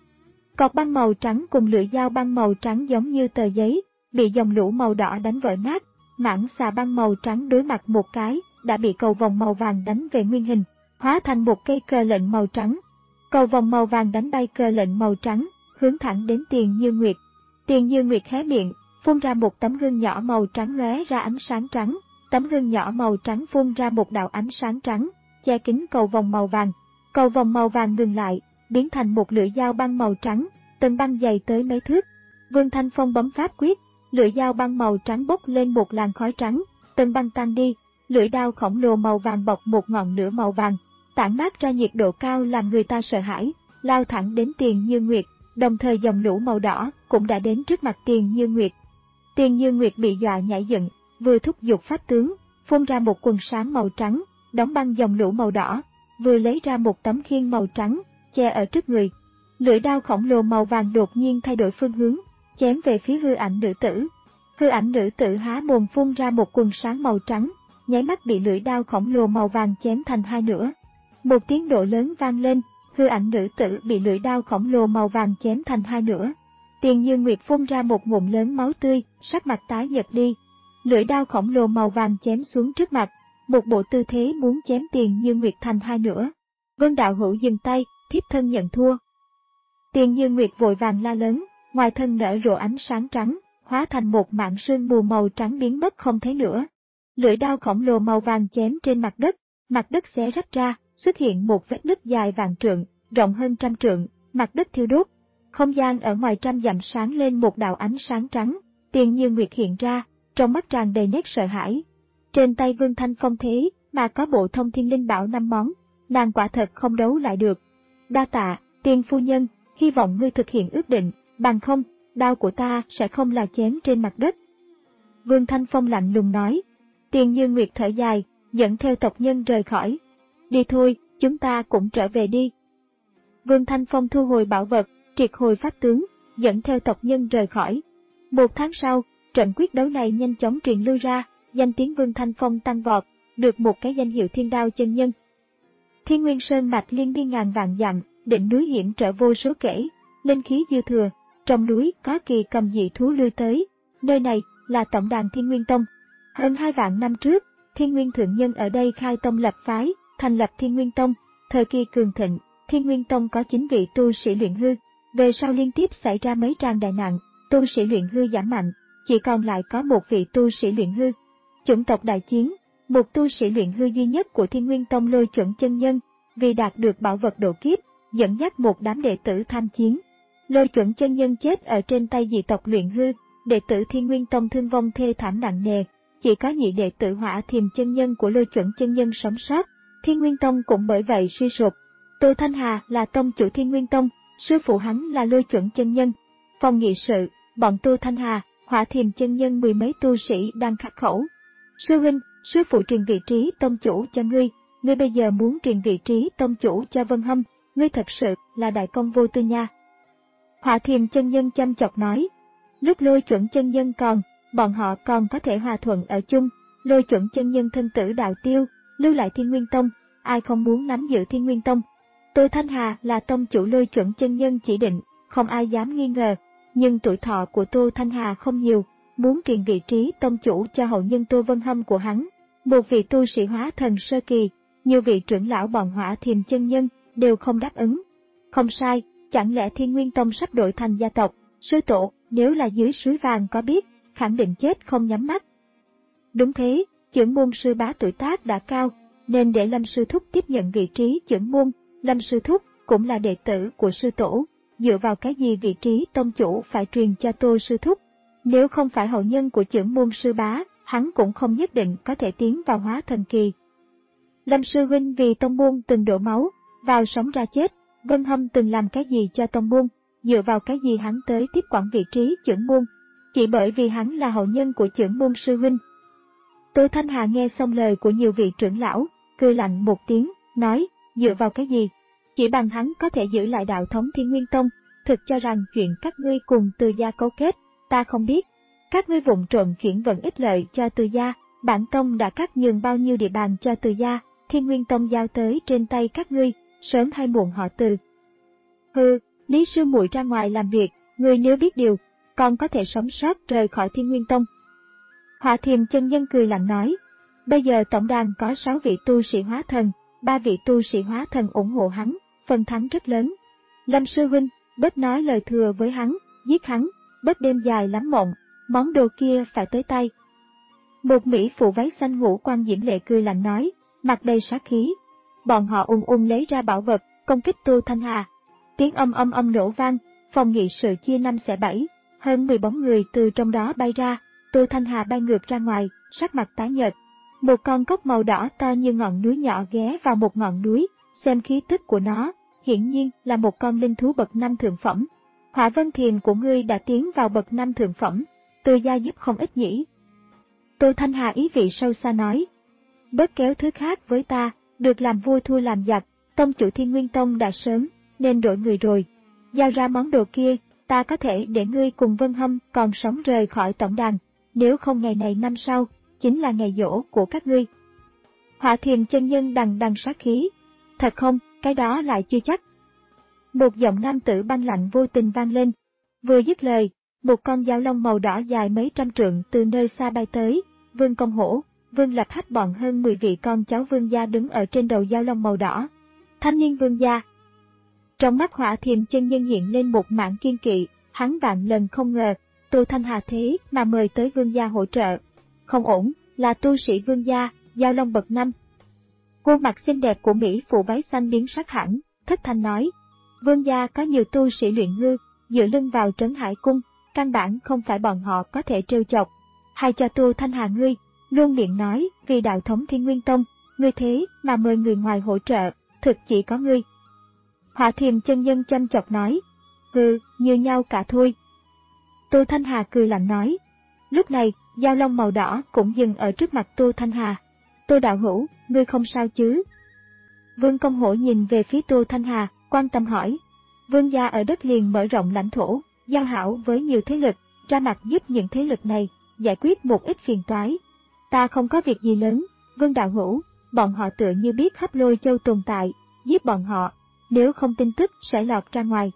Cọc băng màu trắng cùng lưỡi dao băng màu trắng giống như tờ giấy, bị dòng lũ màu đỏ đánh vỡ nát. Mảng xà băng màu trắng đối mặt một cái, đã bị cầu vòng màu vàng đánh về nguyên hình, hóa thành một cây cờ lệnh màu trắng. Cầu vòng màu vàng đánh bay cờ lệnh màu trắng, hướng thẳng đến Tiền Như Nguyệt. Tiền Như Nguyệt hé miệng, phun ra một tấm gương nhỏ màu trắng lóe ra ánh sáng trắng. Tấm gương nhỏ màu trắng phun ra một đạo ánh sáng trắng, che kín cầu vòng màu vàng. Cầu vòng màu vàng ngừng lại, biến thành một lưỡi dao băng màu trắng, tầng băng dày tới mấy thước. Vương Thanh Phong bấm pháp quyết, lưỡi dao băng màu trắng bốc lên một làn khói trắng, tầng băng tan đi, lưỡi đao khổng lồ màu vàng bọc một ngọn lửa màu vàng, tản mát ra nhiệt độ cao làm người ta sợ hãi, lao thẳng đến Tiền Như Nguyệt. Đồng thời dòng lũ màu đỏ cũng đã đến trước mặt Tiền Như Nguyệt. Tiền Như Nguyệt bị dọa nhảy dựng, vừa thúc giục pháp tướng, phun ra một quần sáng màu trắng, đóng băng dòng lũ màu đỏ, vừa lấy ra một tấm khiên màu trắng, che ở trước người. Lưỡi đao khổng lồ màu vàng đột nhiên thay đổi phương hướng, chém về phía hư ảnh nữ tử. Hư ảnh nữ tử há mồm phun ra một quần sáng màu trắng, nháy mắt bị lưỡi đao khổng lồ màu vàng chém thành hai nửa. Một tiếng nổ lớn vang lên, hư ảnh nữ tử bị lưỡi đao khổng lồ màu vàng chém thành hai nửa. Tiền Như Nguyệt phun ra một ngụm lớn máu tươi, sắc mặt tái nhợt đi. Lưỡi đao khổng lồ màu vàng chém xuống trước mặt, một bộ tư thế muốn chém Tiền Như Nguyệt thành hai nửa. Vân đạo hữu dừng tay, thiếp thân nhận thua. Tiền Như Nguyệt vội vàng la lớn, ngoài thân nở rộ ánh sáng trắng, hóa thành một mảng sương mù màu trắng biến mất không thấy nữa. Lưỡi đao khổng lồ màu vàng chém trên mặt đất, mặt đất xé rách ra, xuất hiện một vết nứt dài vạn trượng, rộng hơn trăm trượng, mặt đất thiêu đốt. Không gian ở ngoài trăm dặm sáng lên một đạo ánh sáng trắng, Tiền Như Nguyệt hiện ra, trong mắt tràn đầy nét sợ hãi. Trên tay Vương Thanh Phong thế mà có bộ thông thiên linh bảo năm món, nàng quả thật không đấu lại được. Đa tạ, Tiền phu nhân, hy vọng ngươi thực hiện ước định, bằng không, đao của ta sẽ không là chém trên mặt đất. Vương Thanh Phong lạnh lùng nói. Tiền Như Nguyệt thở dài, dẫn theo tộc nhân rời khỏi. Đi thôi, chúng ta cũng trở về đi. Vương Thanh Phong thu hồi bảo vật, triệt hồi pháp tướng, dẫn theo tộc nhân rời khỏi. Một tháng sau, trận quyết đấu này nhanh chóng truyền lưu ra, danh tiếng Vương Thanh Phong tăng vọt, được một cái danh hiệu Thiên Đao chân nhân. Thiên Nguyên Sơn mạch liên miên ngàn vạn dặm, đỉnh núi hiểm trở vô số kể, linh khí dư thừa, trong núi có kỳ cầm dị thú lui tới. Nơi này là tổng đàn Thiên Nguyên Tông. Hơn hai vạn năm trước, Thiên Nguyên thượng nhân ở đây khai tông lập phái, thành lập Thiên Nguyên Tông. Thời kỳ cường thịnh, Thiên Nguyên Tông có chín vị tu sĩ luyện hư. Về sau liên tiếp xảy ra mấy tràng đại nạn, tu sĩ luyện hư giảm mạnh, chỉ còn lại có một vị tu sĩ luyện hư. Chủng tộc đại chiến, một tu sĩ luyện hư duy nhất của Thiên Nguyên Tông Lôi Chuẩn chân nhân, vì đạt được bảo vật độ kiếp, dẫn dắt một đám đệ tử tham chiến. Lôi Chuẩn chân nhân chết ở trên tay dị tộc luyện hư, đệ tử Thiên Nguyên Tông thương vong thê thảm nặng nề, chỉ có nhị đệ tử Hỏa Thiềm chân nhân của Lôi Chuẩn chân nhân sống sót. Thiên Nguyên Tông cũng bởi vậy suy sụp. Tô Thanh Hà là tông chủ Thiên Nguyên Tông, sư phụ hắn là Lôi Chuẩn chân nhân. Phòng nghị sự, bọn Tô Thanh Hà, Hỏa Thiềm chân nhân mười mấy tu sĩ đang khắc khẩu. Sư huynh, sư phụ truyền vị trí tông chủ cho ngươi, ngươi bây giờ muốn truyền vị trí tông chủ cho Vân Hâm, ngươi thật sự là đại công vô tư nha. Hỏa Thiềm chân nhân chăm chọc nói, lúc Lôi Chuẩn chân nhân còn, bọn họ còn có thể hòa thuận ở chung. Lôi Chuẩn chân nhân thân tử đạo tiêu, lưu lại Thiên Nguyên Tông, ai không muốn nắm giữ Thiên Nguyên Tông. Tô Thanh Hà là tông chủ Lôi Chuẩn chân nhân chỉ định, không ai dám nghi ngờ, nhưng tuổi thọ của Tô Thanh Hà không nhiều, muốn truyền vị trí tông chủ cho hậu nhân Tô Vân Hâm của hắn. Một vị tu sĩ hóa thần sơ kỳ, nhiều vị trưởng lão bọn Hỏa Thiềm chân nhân đều không đáp ứng. Không sai, chẳng lẽ Thiên Nguyên Tông sắp đổi thành gia tộc? Sư tổ, nếu là dưới suối vàng có biết, khẳng định chết không nhắm mắt. Đúng thế, trưởng môn sư bá tuổi tác đã cao, nên để Lâm sư thúc tiếp nhận vị trí trưởng môn. Lâm sư thúc cũng là đệ tử của sư tổ, dựa vào cái gì vị trí tông chủ phải truyền cho Tô sư thúc? Nếu không phải hậu nhân của trưởng môn sư bá, hắn cũng không nhất định có thể tiến vào hóa thần kỳ. Lâm sư huynh vì tông môn từng đổ máu, vào sống ra chết, Vân Hâm từng làm cái gì cho tông môn, dựa vào cái gì hắn tới tiếp quản vị trí trưởng môn? Chỉ bởi vì hắn là hậu nhân của trưởng môn sư huynh. Tô Thanh Hà nghe xong lời của nhiều vị trưởng lão, cười lạnh một tiếng, nói, Dựa vào cái gì? Chỉ bằng hắn có thể giữ lại đạo thống Thiên Nguyên Tông, thực cho rằng chuyện các ngươi cùng Từ gia cấu kết, ta không biết. Các ngươi vụng trộm chuyển vận ích lợi cho Từ gia, bản tông đã cắt nhường bao nhiêu địa bàn cho Từ gia, Thiên Nguyên Tông giao tới trên tay các ngươi, sớm hay muộn họ Từ. Hừ, Lý sư muội ra ngoài làm việc, ngươi nếu biết điều, còn có thể sống sót rời khỏi Thiên Nguyên Tông. Hỏa Thiềm chân nhân cười lạnh nói, bây giờ tổng đàn có sáu vị tu sĩ hóa thần, ba vị tu sĩ hóa thần ủng hộ hắn, phần thắng rất lớn. Lâm sư huynh, bớt nói lời thừa với hắn, giết hắn, bớt đêm dài lắm mộng, món đồ kia phải tới tay. Một mỹ phụ váy xanh ngũ quan diễm lệ cười lạnh nói, mặt đầy sát khí. Bọn họ ung ung lấy ra bảo vật, công kích Tô Thanh Hà. Tiếng âm âm âm nổ vang, phòng nghị sự chia năm xẻ bảy, hơn mười bóng người từ trong đó bay ra, Tô Thanh Hà bay ngược ra ngoài, sắc mặt tái nhợt. Một con cốc màu đỏ to như ngọn núi nhỏ ghé vào một ngọn núi, xem khí tức của nó, hiển nhiên là một con linh thú bậc năm thượng phẩm. Hỏa Vân Thiềm của ngươi đã tiến vào bậc năm thượng phẩm, Từ gia giúp không ít nhỉ. Tô Thanh Hà ý vị sâu xa nói, bớt kéo thứ khác với ta, được làm vua thua làm giặc, tông chủ Thiên Nguyên Tông đã sớm, nên đổi người rồi. Giao ra món đồ kia, ta có thể để ngươi cùng Vân Hâm còn sống rời khỏi tổng đàn, nếu không ngày này năm sau, chính là ngày giỗ của các ngươi. Hỏa Thiềm chân nhân đằng đằng sát khí, thật không, cái đó lại chưa chắc. Một giọng nam tử băng lạnh vô tình vang lên, vừa dứt lời, một con dao long màu đỏ dài mấy trăm trượng từ nơi xa bay tới, Vương Công Hổ, Vương Lập Hách bọn hơn mười vị con cháu Vương gia đứng ở trên đầu dao long màu đỏ. Thanh niên Vương gia. Trong mắt Hỏa Thiềm chân nhân hiện lên một mảng kiên kỵ, hắn vạn lần không ngờ, Tô Thanh Hà thế mà mời tới Vương gia hỗ trợ. Không ổn, là tu sĩ Vương gia, dao long bậc năm. Khuôn mặt xinh đẹp của mỹ phụ váy xanh biến sắc hẳn, thất thanh nói, Vương gia có nhiều tu sĩ luyện hư, dựa lưng vào Trấn Hải Cung, căn bản không phải bọn họ có thể trêu chọc. Hay cho Tô Thanh Hà ngươi, luôn miệng nói vì đạo thống Thiên Nguyên Tông, ngươi thế mà mời người ngoài hỗ trợ, thực chỉ có ngươi. Hỏa Thiềm chân nhân chăm chọc nói, hừ, như nhau cả thôi. Tô Thanh Hà cười lạnh nói. Lúc này, dao long màu đỏ cũng dừng ở trước mặt Tô Thanh Hà. Tô đạo hữu, ngươi không sao chứ? Vương Công Hổ nhìn về phía Tô Thanh Hà, quan tâm hỏi. Vương gia ở đất liền mở rộng lãnh thổ, giao hảo với nhiều thế lực, ra mặt giúp những thế lực này, giải quyết một ít phiền toái. Ta không có việc gì lớn, Vương đạo hữu, bọn họ tựa như biết Hấp Lôi Châu tồn tại, giết bọn họ, nếu không tin tức sẽ lọt ra ngoài.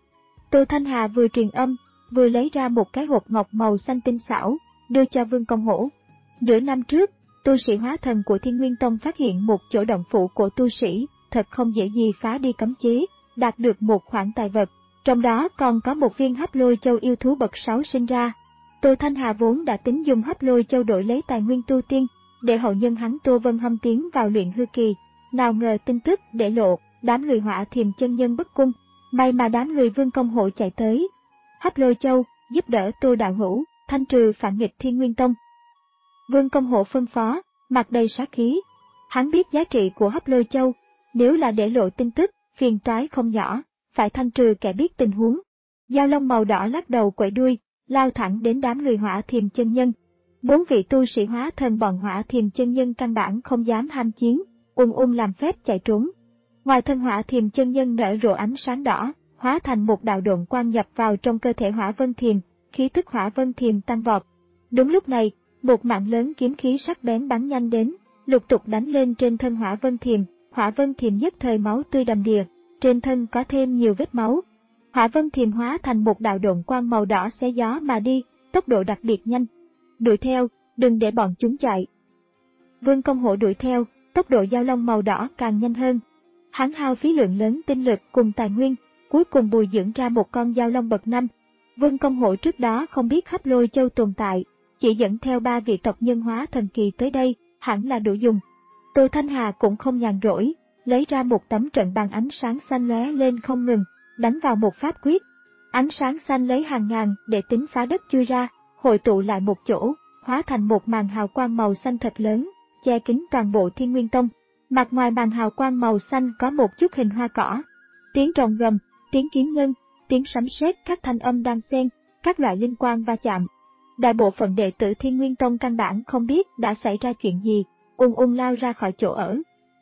Tô Thanh Hà vừa truyền âm, vừa lấy ra một cái hộp ngọc màu xanh tinh xảo, đưa cho Vương Công Hổ. Nửa năm trước, tu sĩ hóa thần của Thiên Nguyên Tông phát hiện một chỗ động phủ của tu sĩ, thật không dễ gì phá đi cấm chế, đạt được một khoản tài vật, trong đó còn có một viên Hấp Lôi Châu yêu thú bậc sáu sinh ra. Tô Thanh Hà vốn đã tính dùng Hấp Lôi Châu đổi lấy tài nguyên tu tiên, để hậu nhân hắn Tô Vân Hâm tiến vào luyện hư kỳ, nào ngờ tin tức để lộ, đám người Hỏa Thiềm chân nhân bất cung, may mà đám người Vương Công Hộ chạy tới. Hấp Lôi Châu giúp đỡ Tô đạo hữu, thanh trừ phản nghịch Thiên Nguyên Tông. Vương Công Hộ phân phó, mặt đầy sát khí. Hắn biết giá trị của Hấp Lôi Châu, nếu là để lộ tin tức, phiền toái không nhỏ, phải thanh trừ kẻ biết tình huống. Dao long màu đỏ lắc đầu quẩy đuôi, lao thẳng đến đám người Hỏa Thiềm chân nhân. Bốn vị tu sĩ hóa thần bọn Hỏa Thiềm chân nhân căn bản không dám ham chiến, ung ung làm phép chạy trốn. Ngoài thân Hỏa Thiềm chân nhân nở rộ ánh sáng đỏ, hóa thành một đạo độn quang nhập vào trong cơ thể Hỏa Vân Thiềm, khí tức Hỏa Vân Thiềm tăng vọt. Đúng lúc này, một mạng lớn kiếm khí sắc bén bắn nhanh đến, lục tục đánh lên trên thân Hỏa Vân Thiềm. Hỏa Vân Thiềm nhất thời máu tươi đầm đìa, trên thân có thêm nhiều vết máu. Hỏa Vân Thiềm hóa thành một đạo độn quang màu đỏ xé gió mà đi, tốc độ đặc biệt nhanh. Đuổi theo, đừng để bọn chúng chạy. Vương Công Hộ đuổi theo, tốc độ dao long màu đỏ càng nhanh hơn. Hắn hao phí lượng lớn tinh lực cùng tài nguyên, cuối cùng bồi dưỡng ra một con dao long bậc năm. Vương Công Hộ trước đó không biết Hấp Lôi Châu tồn tại, chỉ dẫn theo ba vị tộc nhân hóa thần kỳ tới đây, hẳn là đủ dùng. Tô Thanh Hà cũng không nhàn rỗi, lấy ra một tấm trận bàn ánh sáng xanh lóe lên không ngừng, đánh vào một pháp quyết. Ánh sáng xanh lấy hàng ngàn để tính phá đất chui ra, hội tụ lại một chỗ, hóa thành một màn hào quang màu xanh thật lớn, che kín toàn bộ Thiên Nguyên Tông. Mặt ngoài màn hào quang màu xanh có một chút hình hoa cỏ. Tiếng rồng gầm, tiếng kiến ngân, tiếng sấm sét các thanh âm đang xen, các loại linh quang va chạm. Đại bộ phận đệ tử Thiên Nguyên Tông căn bản không biết đã xảy ra chuyện gì, ung ung lao ra khỏi chỗ ở.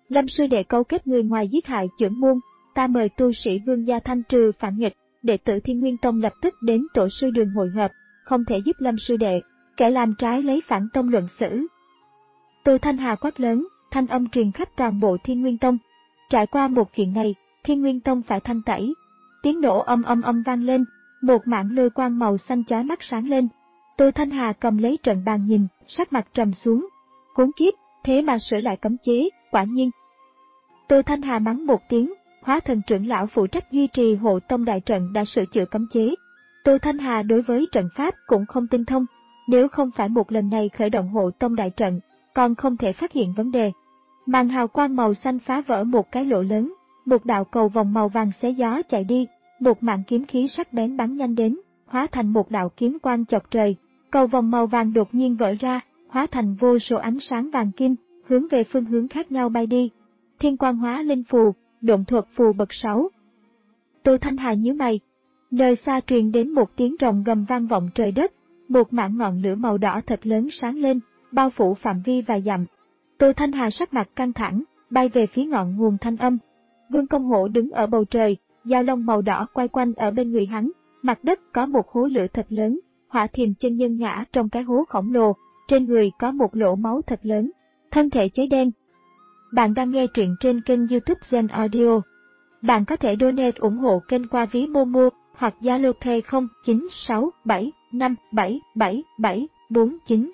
Lâm sư đệ cấu kết người ngoài giết hại chưởng môn, ta mời tu sĩ Vương gia thanh trừ phản nghịch, đệ tử Thiên Nguyên Tông lập tức đến tổ sư đường hội hợp, không thể giúp Lâm sư đệ, kẻ làm trái lấy phản tông luận xử. Tô Thanh Hà quát lớn, thanh âm truyền khắp toàn bộ Thiên Nguyên Tông. Trải qua một chuyện này, Thiên Nguyên Tông phải thanh tẩy. Tiếng nổ âm âm âm vang lên, một mảng lôi quang màu xanh chói mắt sáng lên. Tô Thanh Hà cầm lấy trận bàn nhìn, sắc mặt trầm xuống. Khốn kiếp, thế mà sửa lại cấm chế, quả nhiên. Tô Thanh Hà mắng một tiếng, hóa thần trưởng lão phụ trách duy trì hộ tông đại trận đã sửa chữa cấm chế. Tô Thanh Hà đối với trận pháp cũng không tinh thông, nếu không phải một lần này khởi động hộ tông đại trận, còn không thể phát hiện vấn đề. Màn hào quang màu xanh phá vỡ một cái lỗ lớn, một đạo cầu vòng màu vàng xé gió chạy đi, một mảng kiếm khí sắc bén bắn nhanh đến, hóa thành một đạo kiếm quang chọc trời. Cầu vòng màu vàng đột nhiên vỡ ra, hóa thành vô số ánh sáng vàng kim, hướng về phương hướng khác nhau bay đi. Thiên quang hóa linh phù, độn thuật phù bậc sáu. Tô Thanh Hà nhíu mày. Nơi xa truyền đến một tiếng rồng gầm vang vọng trời đất, một mảng ngọn lửa màu đỏ thật lớn sáng lên, bao phủ phạm vi vài dặm. Tô Thanh Hà sắc mặt căng thẳng, bay về phía ngọn nguồn thanh âm. Vương Công Hổ đứng ở bầu trời, dao long màu đỏ quay quanh ở bên người hắn, mặt đất có một hố lửa thật lớn, Hỏa Thiềm chân nhân ngã trong cái hố khổng lồ, trên người có một lỗ máu thật lớn, thân thể cháy đen. Bạn đang nghe truyện trên kênh YouTube Zen Audio. Bạn có thể donate ủng hộ kênh qua ví Momo hoặc Zalo Pay không chín sáu bảy năm bảy bảy bảy bốn chín.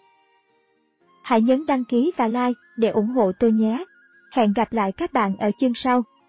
Hãy nhấn đăng ký và like để ủng hộ tôi nhé. Hẹn gặp lại các bạn ở chương sau.